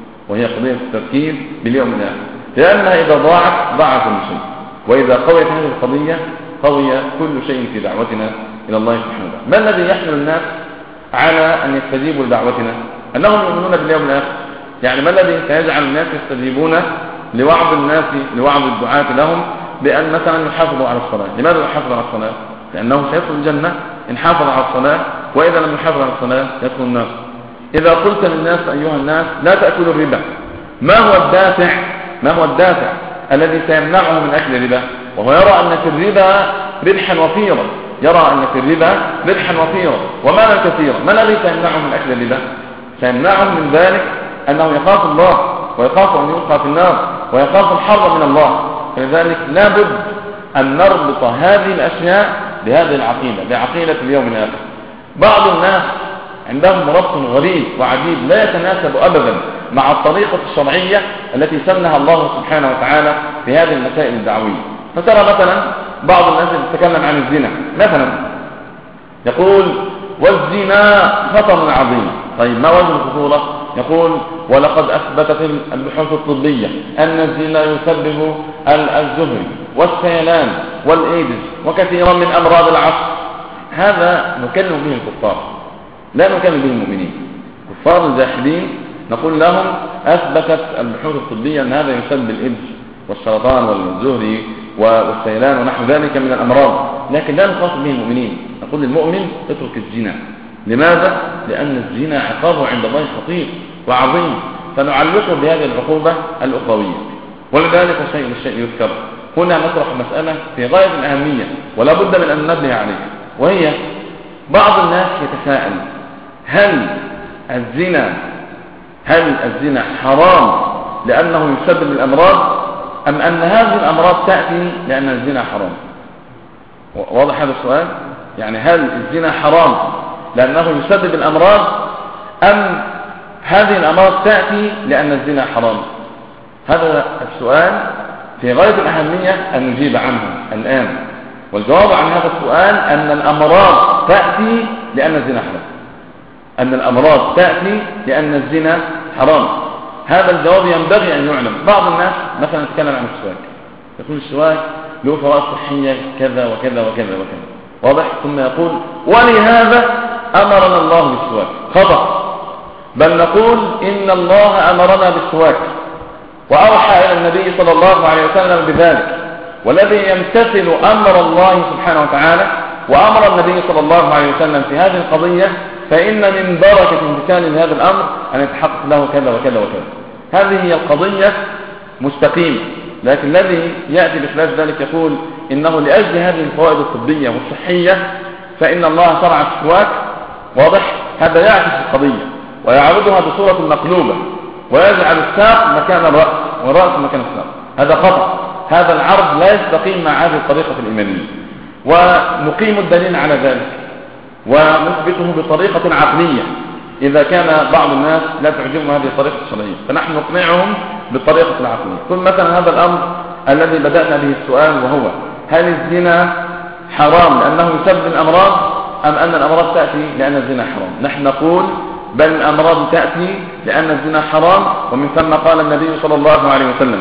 الآخر. لأنها إذا ضاعت ضاع كل شيء، وإذا قويت هذه القضية قوي كل شيء في دعوتنا إلى الله سبحانه وتعالى. ما الذي يحمل الناس على أن يستجيبوا لدعوتنا؟ أنهم يؤمنون باليوم الآخر. يعني ما الذي سيجعل الناس يستجيبون لوعظ الناس، لوعظ الدعاة لهم بأن مثلا يحافظوا على الصلاة؟ لماذا يحافظوا على الصلاة؟ لأنه سيدخل الجنة إن حافظ على الصلاة، وإذا لم يحافظ على الصلاة يدخل النار. إذا قلت للناس أيها الناس لا تأكلوا الربا، ما هو الدافع الذي سيمنعه من أكل الربا؟ وهو يرى أن في الربا ربحا وفيرا ومالا كثيرا. ما الذي سيمنعه من أكل الربا؟ سيمنعه من ذلك أنه يخاف الله، ويخاف أن يلقى في النار، ويخاف الحر من الله. فلذلك لا بد أن نربط هذه الأشياء بهذه العقيدة، بعقيدة اليوم الآخر. بعض الناس عندهم ربط غريب وعجيب لا يتناسب أبدا مع الطريقة الشرعية التي سنها الله سبحانه وتعالى في هذه المسائل الدعوية. فترى مثلا بعض الناس يتكلم عن الزنا مثلا، يقول والزنا خطر عظيم. طيب ما وجه الخطورة؟ يقول ولقد أثبتت البحوث الطبية أن الزنا يسبب الزهر والسيلان والإيدز وكثيرا من أمراض العصر. هذا نكلم به الكفار، لا نكلم به المؤمنين. كفار الجاحدين نقول لهم أثبتت البحوث الطبية أن هذا يسبب الإيدز والسرطان والزهر والسيلان ونحو ذلك من الأمراض، لكن لا نخاطب به المؤمنين. نقول للمؤمن اترك الزنا. لماذا؟ لأن الزنا عقابه عند الله خطير وعظيم، فنعلقه بهذه العقوبة الأخروية. ولذلك الشيء يذكر هنا. نطرح مسألة في غاية الأهمية ولا بد من أن ننبه عليها، وهي بعض الناس يتساءل هل الزنا حرام لأنه يسبب الأمراض، أم أن هذه الأمراض تأتي لأن الزنا حرام؟ واضح هذا السؤال؟ يعني هل الزنا حرام لأنه يسبب الأمراض، أم هذه الأمراض تأتي لأن الزنا حرام؟ هذا السؤال في غاية الأهمية أن نجيب عنه الآن. والجواب عن هذا السؤال أن الأمراض تأتي لأن الزنا حرام. هذا الجواب ينبغي أن يعلم. بعض الناس مثلا يتكلم عن السواك، يقول السواك له فوائد صحية كذا وكذا وكذا وكذا، واضح؟ ثم يقول ولهذا أمرنا الله بالسواك. خطأ. بل نقول إن الله أمرنا بالسواك وأوحى إلى النبي صلى الله عليه وسلم بذلك، والذي يمتثل أمر الله سبحانه وتعالى وأمر النبي صلى الله عليه وسلم في هذه القضية، فإن من بركة امتثال لهذا الأمر أن يتحقق له كذا وكذا وكذا. هذه هي القضية مستقيمة. لكن الذي يأتي بخلاف ذلك يقول إنه لأجل هذه الفوائد الطبية والصحية فإن الله شرع السواك، واضح؟ هذا يعكس القضية ويعرضها بصورة مقلوبة ويجعل الساق مكان الرأس والرأس مكان الساق. هذا خطأ. هذا العرض لا يستقيم مع هذه الطريقة الإيمانية، ونقيم الدليل على ذلك ونثبته بطريقة عقلية إذا كان بعض الناس لا تعجبهم هذه الطريقة الشرعية، فنحن نقنعهم بالطريقة العقلية. ثم مثلا هذا الأمر الذي بدأنا به السؤال، وهو هل الزنا حرام لأنه يسبب الأمراض أم أن الأمراض تأتي لأن الزنا حرام؟ نحن نقول بل الأمراض تأتي لأن الزنا حرام، ومن ثم قال النبي صلى الله عليه وسلم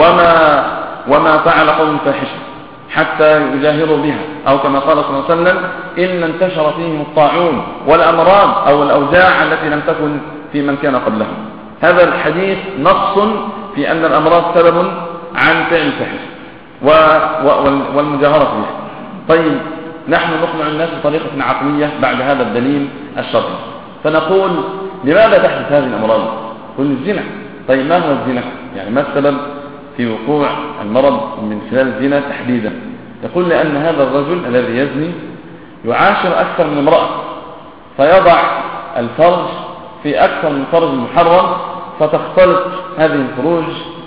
وما فعل قوم فاحشة حتى يجاهروا بها، أو كما قال صلى الله عليه وسلم إن انتشر فيهم الطاعون والأمراض أو الأوجاع التي لم تكن في من كان قبلهم. هذا الحديث نص في أن الأمراض سبب عن فعل الفاحشة والمجاهرة فيها. طيب نحن نقنع الناس بطريقة عقلية بعد هذا الدليل الشرعي، فنقول لماذا تحدث هذه الأمراض؟ قل الزنا. طيب ما هو الزنا؟ يعني ما السبب في وقوع المرض من خلال الزنا تحديدا؟ يقول لأن هذا الرجل الذي يزني يعاشر أكثر من امرأة، فيضع الفرج في أكثر من فرج محرم، فتختلط هذه الفروج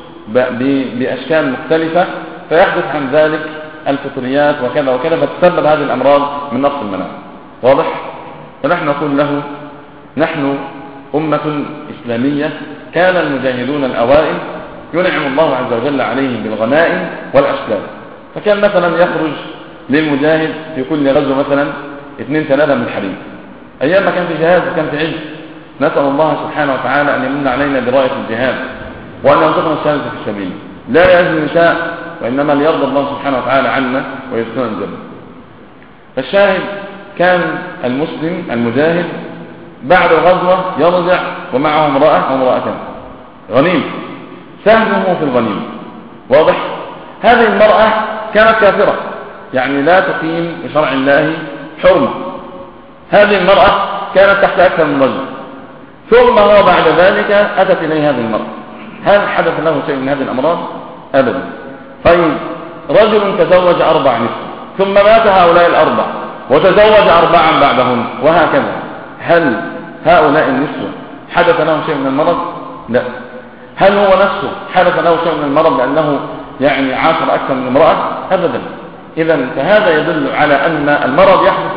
بأشكال مختلفة، فيحدث عن ذلك الفطريات وكذا وكذا، فتسبب هذه الأمراض من نقص المناعة. واضح؟ فنحن نقول له نحن أمة إسلامية كان المجاهدون الأوائل ينعم الله عز وجل عليهم بالغنائم والأشكال، فكان مثلا يخرج للمجاهد في كل غزو مثلا 2-3 من الحريم. أيام ما كان في جهاد وكان في عز، نسأل الله سبحانه وتعالى أن يمن علينا براية الجهاد وأن يرزقنا الشهادة في سبيله، لا يزني النساء وإنما ليرضى الله سبحانه وتعالى عنا ويدخلنا الجنة. فالشاهد كان المسلم المجاهد بعد الغزوة يرجع ومعه امرأة أو امرأتان غنيم، سهمه في الغنيمة. واضح؟ هذه المرأة كانت كافرة، يعني لا تقيم بشرع الله حرمة. هذه المرأة كانت تحت أكثر من رجل، ثم هو بعد ذلك أتت إليه هذه المرأة. هل حدث له شيء من هذه الأمراض؟ أبدا. طيب رجل تزوج 4 نسوة ثم مات هؤلاء ال4 وتزوج 4 بعدهم وهكذا، هل هؤلاء النسوة حدث لهم شيء من المرض؟ لا. هل هو نفسه حدث له شيء من المرض لأنه يعني عاشر أكثر من امرأة؟ أبدا. إذن فهذا يدل على أن المرض يحدث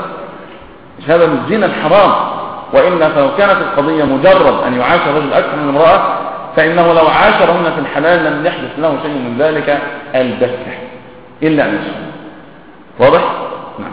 بسبب الزنا الحرام، وإلا فلو كانت القضية مجرد أن يعاشر رجل أكثر من امرأة فإنه لو عاشرهن في الحلال لم يحدث له شيء من ذلك البتة إلا أن يشاء. واضح؟ نعم.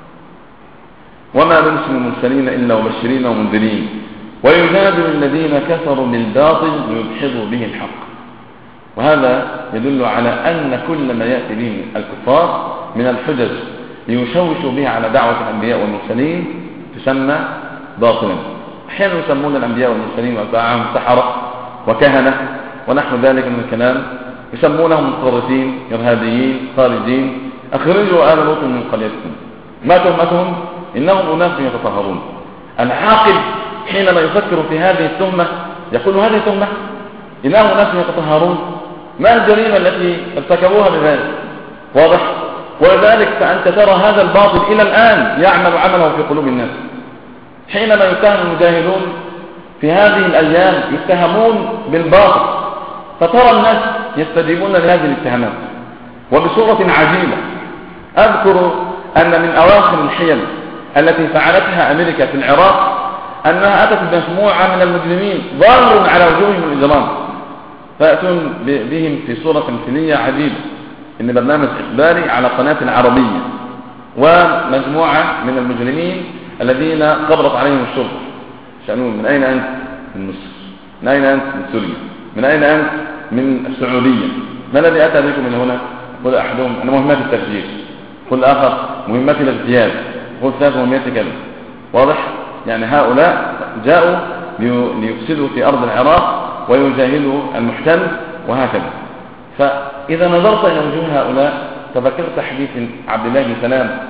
وما نرسل المرسلين إلا مبشرين ومنذرين ويجادل الذين كفروا بالباطل ليدحضوا به الحق. وهذا يدل على أن كل ما يأتي به الكفار من الحجج ليشوشوا به على دعوة الأنبياء والمرسلين تسمى باطلا. أحيانا يسمون الأنبياء والمرسلين وأتباعهم سحرة وكهنة ونحو ذلك من الكلام، يسمونهم متطرفين إرهابيين خارجين. أخرجوا آل لوط من قريتكم. ما تهمتهم؟ إنهم أناس يتطهرون. العاقل حينما يفكر في هذه التهمة يقول هذه تهمة؟ إنهم أناس يتطهرون؟ ما الجريمة التي ارتكبوها بذلك؟ واضح؟ ولذلك فأنت ترى هذا الباطل إلى الآن يعمل عمله في قلوب الناس. حينما يتهم المجاهدون في هذه الأيام يتهمون بالباطل، فترى الناس يستجيبون لهذه الاتهامات وبصورة عجيبة. أذكر أن من أواخر الحيل التي فعلتها أمريكا في العراق أنها أتت بمجموعة من المجرمين ظاهر على وجوههم الإجرام، فأتون بهم في صورة تمثيلية عجيبة. إن برنامج إخباري على قناة العربية، ومجموعة من المجرمين الذين قبضت عليهم الشرطة شأنون: من أين أنت؟ من مصر. من أين أنت؟ من سوريا. من أين أنت؟ من السعودية. ما الذي أتى بكم من هنا؟ قل أحدهم: أنا مهمات التفجير. قل آخر: مهمات الاغتيال. قل ثالث: مهمات كذا. واضح؟ يعني هؤلاء جاءوا ليفسدوا في أرض العراق ويجاهدوا المحتل وهكذا. فإذا نظرت إلى وجوه هؤلاء تذكرت حديث عبد الله بن سلام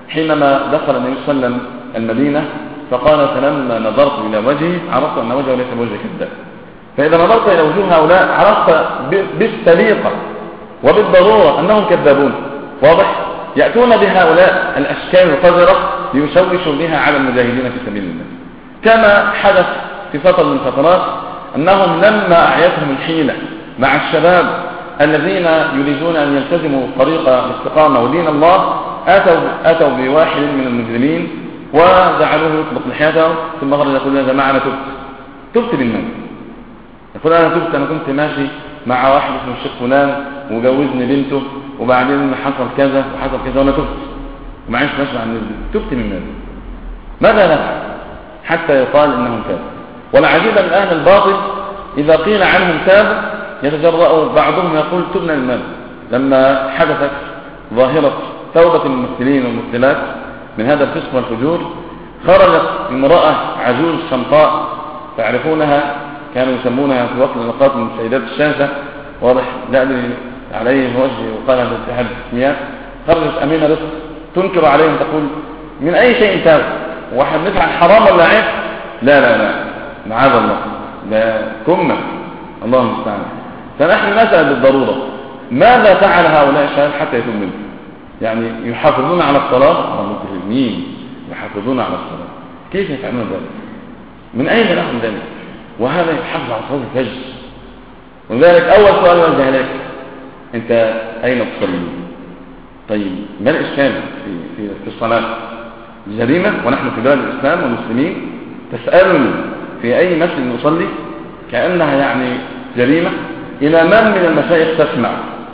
حينما دخل النبي صلى الله عليه وسلم المدينة فقال فلما نظرت إلى وجهه عرفت أن وجهه ليس بوجه كذاب. فإذا نظرت إلى وجوه هؤلاء عرفت بالسليقة وبالضرورة أنهم كذابون. واضح؟ يأتون بهؤلاء الأشكال القذرة ليشوشوا بها على المجاهدين في سبيل الله، كما حدث في فترة من فترات أنهم لما أعيتهم الحيلة مع الشباب الذين يريدون أن يلتزموا طريق الاستقامة ودين الله أتوا بواحد من المجرمين وجعلوه يطلق لحيته ثم خرج يقول يا جماعة أنا تبت بالنبي. يقول أنا تبت، أنا كنت ماشي مع واحد اسمه الشيخ فلان وجوزني بنته وبعدين حصل كذا وحصل كذا وأنا تبت ومعيش ماشي مع النبي، تبت من النبي. ماذا نفعل حتى يقال إنهم تابوا؟ والعجيب من أهل الباطل إذا قيل عنهم تابوا يتجرأ بعضهم يقول تبنا للنبي. لما حدثت ظاهرة توبة الممثلين والممثلات من هذا الفسق والفجور خرجت امرأة عجوز شمطاء تعرفونها، كانوا يسمونها في وقت الأوقات من سيدات الشاشة، واضح لا أدري عليه وجهي وقال هذا الاتحاد التسميات. خرجت أمينة رزق تنكر عليهم تقول من أي شيء تاب؟ واحد ندفع حرام ولا عيب؟ لا معاذ الله، لا كمة، الله المستعان. فنحن نسأل بالضرورة ماذا فعل هؤلاء الشباب حتى يتوب منه؟ يعني يحافظون على الصلاة، متهمين يحافظون على الصلاة، كيف يفعلون ذلك؟ من أين لهم ذلك؟ وهذا يحافظ على صلاة الفجر. ولذلك أول سؤال يوجه لك، أنت أين تصلي؟ طيب ما الإشكال في الصلاة؟ جريمة ونحن في بلاد الإسلام والمسلمين تسألني في أي مسجد نصلي كأنها يعني جريمة؟ إلى من من المشايخ تسمع؟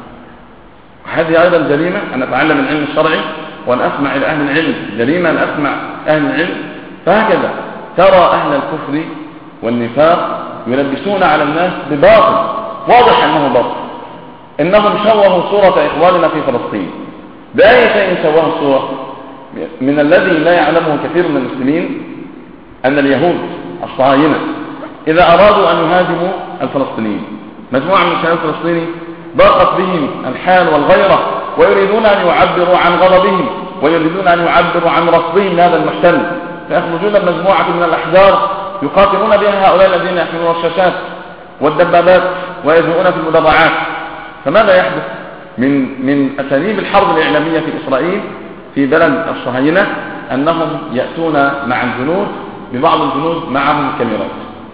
هذه أيضا جريمة أن أتعلم العلم الشرعي وأن أسمع إلى أهل العلم، جريمة أن أسمع أهل العلم. فهكذا ترى أهل الكفر والنفاق يلبسون على الناس بباطل واضح أنه باطل. إنهم شوهوا صورة إخواننا في فلسطين. بأي شيء شوهوا الصورة؟ من الذي لا يعلمه كثير من المسلمين أن اليهود الصهاينة إذا أرادوا أن يهاجموا الفلسطينيين، مجموعة من الشباب الفلسطيني ضاقت بهم الحال والغيرة ويريدون أن يعبروا عن غضبهم ويريدون أن يعبروا عن رفضهم لهذا المحتل، فيخرجون بمجموعة من الأحجار يقاتلون بها هؤلاء الذين يحملون الشاشات والدبابات ويزهقون في المدرعات. فماذا يحدث من أساليب الحرب الإعلامية في إسرائيل في بلد الصهاينة؟ أنهم يأتون مع الجنود، ببعض الجنود معهم كاميرات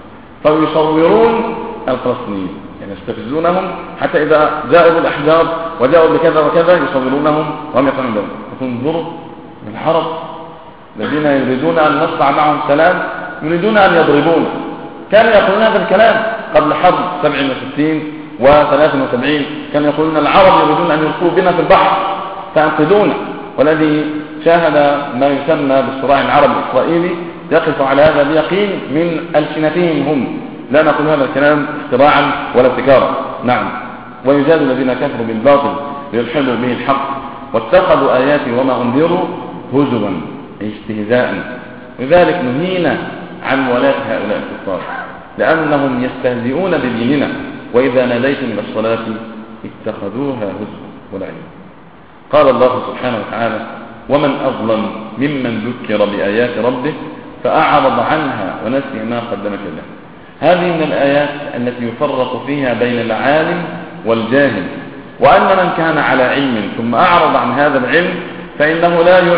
فيصورون الفلسطينيين، يعني يستفزونهم حتى إذا جاءوا بالأحجار وجاءوا بكذا وكذا يصورونهم وهم يفعلون ذلك. فتنظروا بالحرب الذين يريدون أن نصنع معهم سلام يريدون أن يضربون. كانوا يقولون هذا الكلام قبل حرب 67 و73، كانوا يقولون العرب يريدون أن يلقوا بنا في البحر فأنقذونا. والذي شاهد ما يسمى بالصراع العربي الإسرائيلي يقف على هذا بيقين من ألسنتهم هم، لا نقول هذا الكلام اختراعا ولا ابتكارا. نعم، ويجاد الذين كفروا بالباطل ليلحدوا به الحق واتخذوا آياتي وما أنذروا هزوا أي استهزاء. لذلك نهينا عن ولاة هؤلاء الكفار لأنهم يستهزئون بديننا، وإذا ناديتم إلى الصلاة اتخذوها هزوا ولعبا. قال الله سبحانه وتعالى ومن أظلم ممن ذكر بآيات ربه فأعرض عنها ونسي ما قدمت له. هذه من الآيات التي يفرق فيها بين العالم والجاهل، وأن من كان على علم ثم أعرض عن هذا العلم فإنه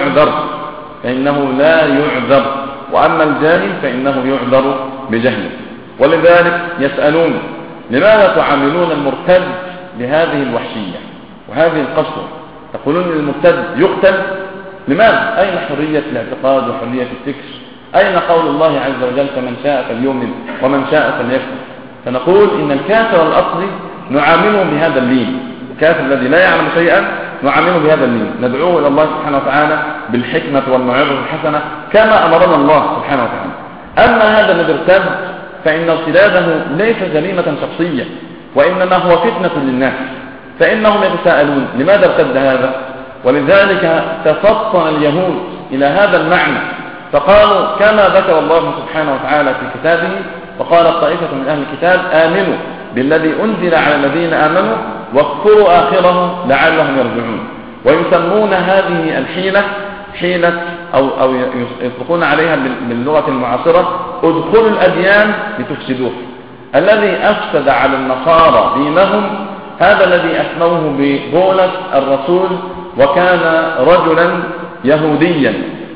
لا يعذر، وأما الجاهل فإنه يعذر بجهله. ولذلك يسألون لماذا تعاملون المرتد بهذه الوحشية وهذه القسوة؟ تقولون المرتد يقتل؟ لماذا؟ أين حرية الاعتقاد وحرية الفكر؟ أين قول الله عز وجل فمن شاء فليؤمن ومن شاء فليكفر؟ فنقول إن الكافر الأصلي نعامله بهذا اللين، الكافر الذي لا يعلم شيئا نعامله بهذا اللين، ندعوه إلى الله سبحانه وتعالى بالحكمة والموعظة الحسنة كما أمرنا الله سبحانه وتعالى. أما هذا الذي ارتد فإن ارتداده ليس جريمة شخصية، وإنما هو فتنة للناس، فإنهم يتساءلون لماذا ارتد هذا؟ ولذلك تفطن اليهود إلى هذا المعنى فقالوا كما ذكر الله سبحانه وتعالى في كتابه وقال طائفة من أهل الكتاب آمنوا بالذي أنزل على الذين آمنوا واكفروا آخره لعلهم يرجعون. ويسمون هذه الحيلة حيلة أو يطلقون عليها باللغة المعاصرة ادخلوا الأديان لتفسدوه. الذي أفسد على النصارى دينهم هذا الذي أسموه ببولس الرسول، وكان رجلا يهوديا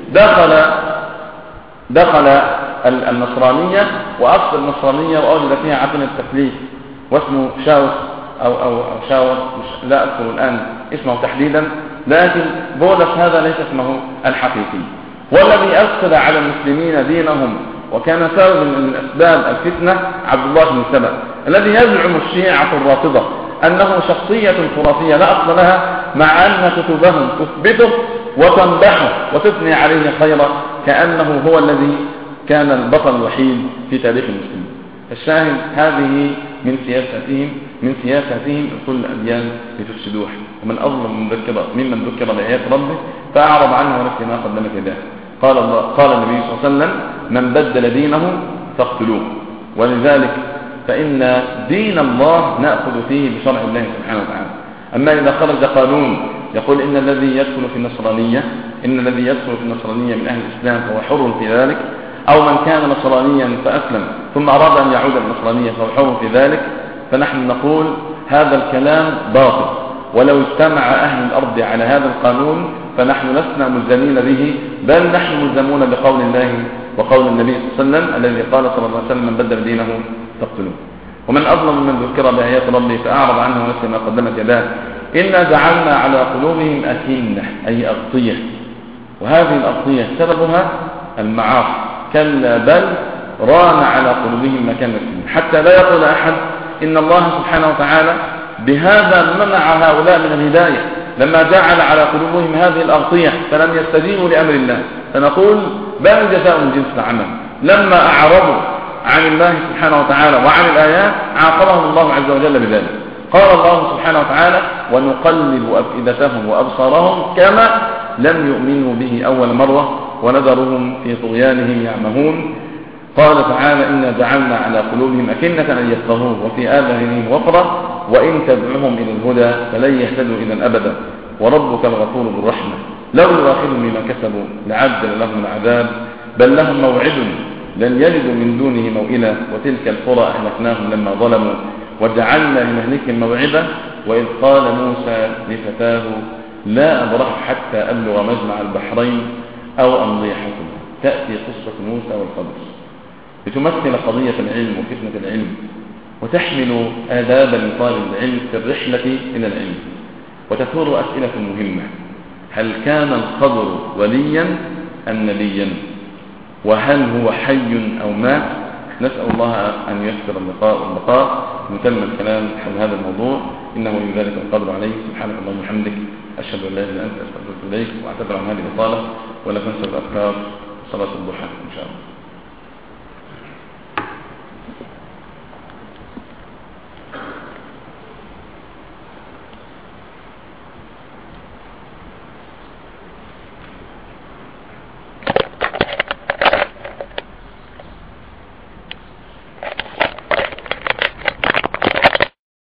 دخل النصرانية وأصل النصرانية وأوجد فيها عدم التكليف، واسمه شاوس أو شاوس، لا أذكر الآن اسمه تحديدا، لكن بولس هذا ليس اسمه الحقيقي. والذي أفسد على المسلمين دينهم وكان سبب من أسباب الفتنة عبد الله بن سبأ، الذي يزعم الشيعة الرافضة أنه شخصية خرافية لا أصل لها، مع أن كتبهم تثبته وتمدحه وتثني عليه خيرا كأنه هو الذي كان البطل الوحيد في تاريخ المسلمين. الشاهد هذه من سياستهم كل الأديان لتفسدوها. ومن أظلم ممن ذكر بآيات ربه فأعرض عنه ونسي ما قدمت يداه. قال النبي صلى الله عليه وسلم من بدل دينه فاقتلوه. ولذلك فإن دين الله نأخذ فيه بشرع الله سبحانه وتعالى. أما إذا خرج قانون يقول إن الذي يدخل في النصرانية من أهل الإسلام فهو حر في ذلك، أو من كان نصرانيا فأسلم ثم أراد أن يعود النصرانية فهو حر في ذلك، فنحن نقول هذا الكلام باطل. ولو اجتمع أهل الأرض على هذا القانون فنحن لسنا ملزمين به، بل نحن ملزمون بقول الله وقول النبي صلى الله عليه وسلم الذي قال صلى الله عليه وسلم من بدل دينه فاقتلوه. ومن أظلم من ذكر بآيات ربه فأعرض عنه ونسي ما قدمت يداه إنا جعلنا على قلوبهم أكنة أي أغطية، وهذه الأغطية سببها المعاصي، كلا بل ران على قلوبهم ما كانوا يكسبون، حتى لا يقول أحد إن الله سبحانه وتعالى بهذا منع هؤلاء من الهداية لما جعل على قلوبهم هذه الأغطية فلم يستجيبوا لأمر الله، فنقول بل جزاء من جنس العمل. لما أعرضوا عن الله سبحانه وتعالى وعن الآيات عاقبهم الله عز وجل بذلك. قال الله سبحانه وتعالى ونقلب أفئدتهم وأبصارهم كما لم يؤمنوا به أول مرة ونذرهم في طغيانهم يعمهون. قال تعالى إنا جعلنا على قلوبهم أكنة أن يفقهوه وفي آذانهم وقرا وإن تدعوهم إلى الهدى فلن يهتدوا إذا أبدا وربك الغفور ذو الرحمة لو يؤاخذهم بما كسبوا لعجل لهم العذاب بل لهم موعد لن يجدوا من دونه موئلا وتلك القرى أهلكناهم لما ظلموا وجعلنا لمهلكهم موعدا وإذ قال موسى لفتاه لا أبرح حتى أبلغ مجمع البحرين أو أمضي حكما. تأتي قصة موسى والخضر لتمثل قضية العلم وفتنة العلم وتحمل آدابا لطالب العلم في الرحلة إلى العلم، وتثور أسئلة مهمة: هل كان الخضر وليا أم نبيا؟ وهل هو حي أو مات؟ نسأل الله أن ييسر اللقاء والبقاء نكمل الكلام حول هذا الموضوع، إنه من ذلك القدر عليه. سبحانك اللهم وبحمدك أشهد أن لا إله إلا أنت أستغفرك إليك وأعتذر عن هذه الإطالة، ولا تنسوا الأذكار صلاة الضحى إن شاء الله.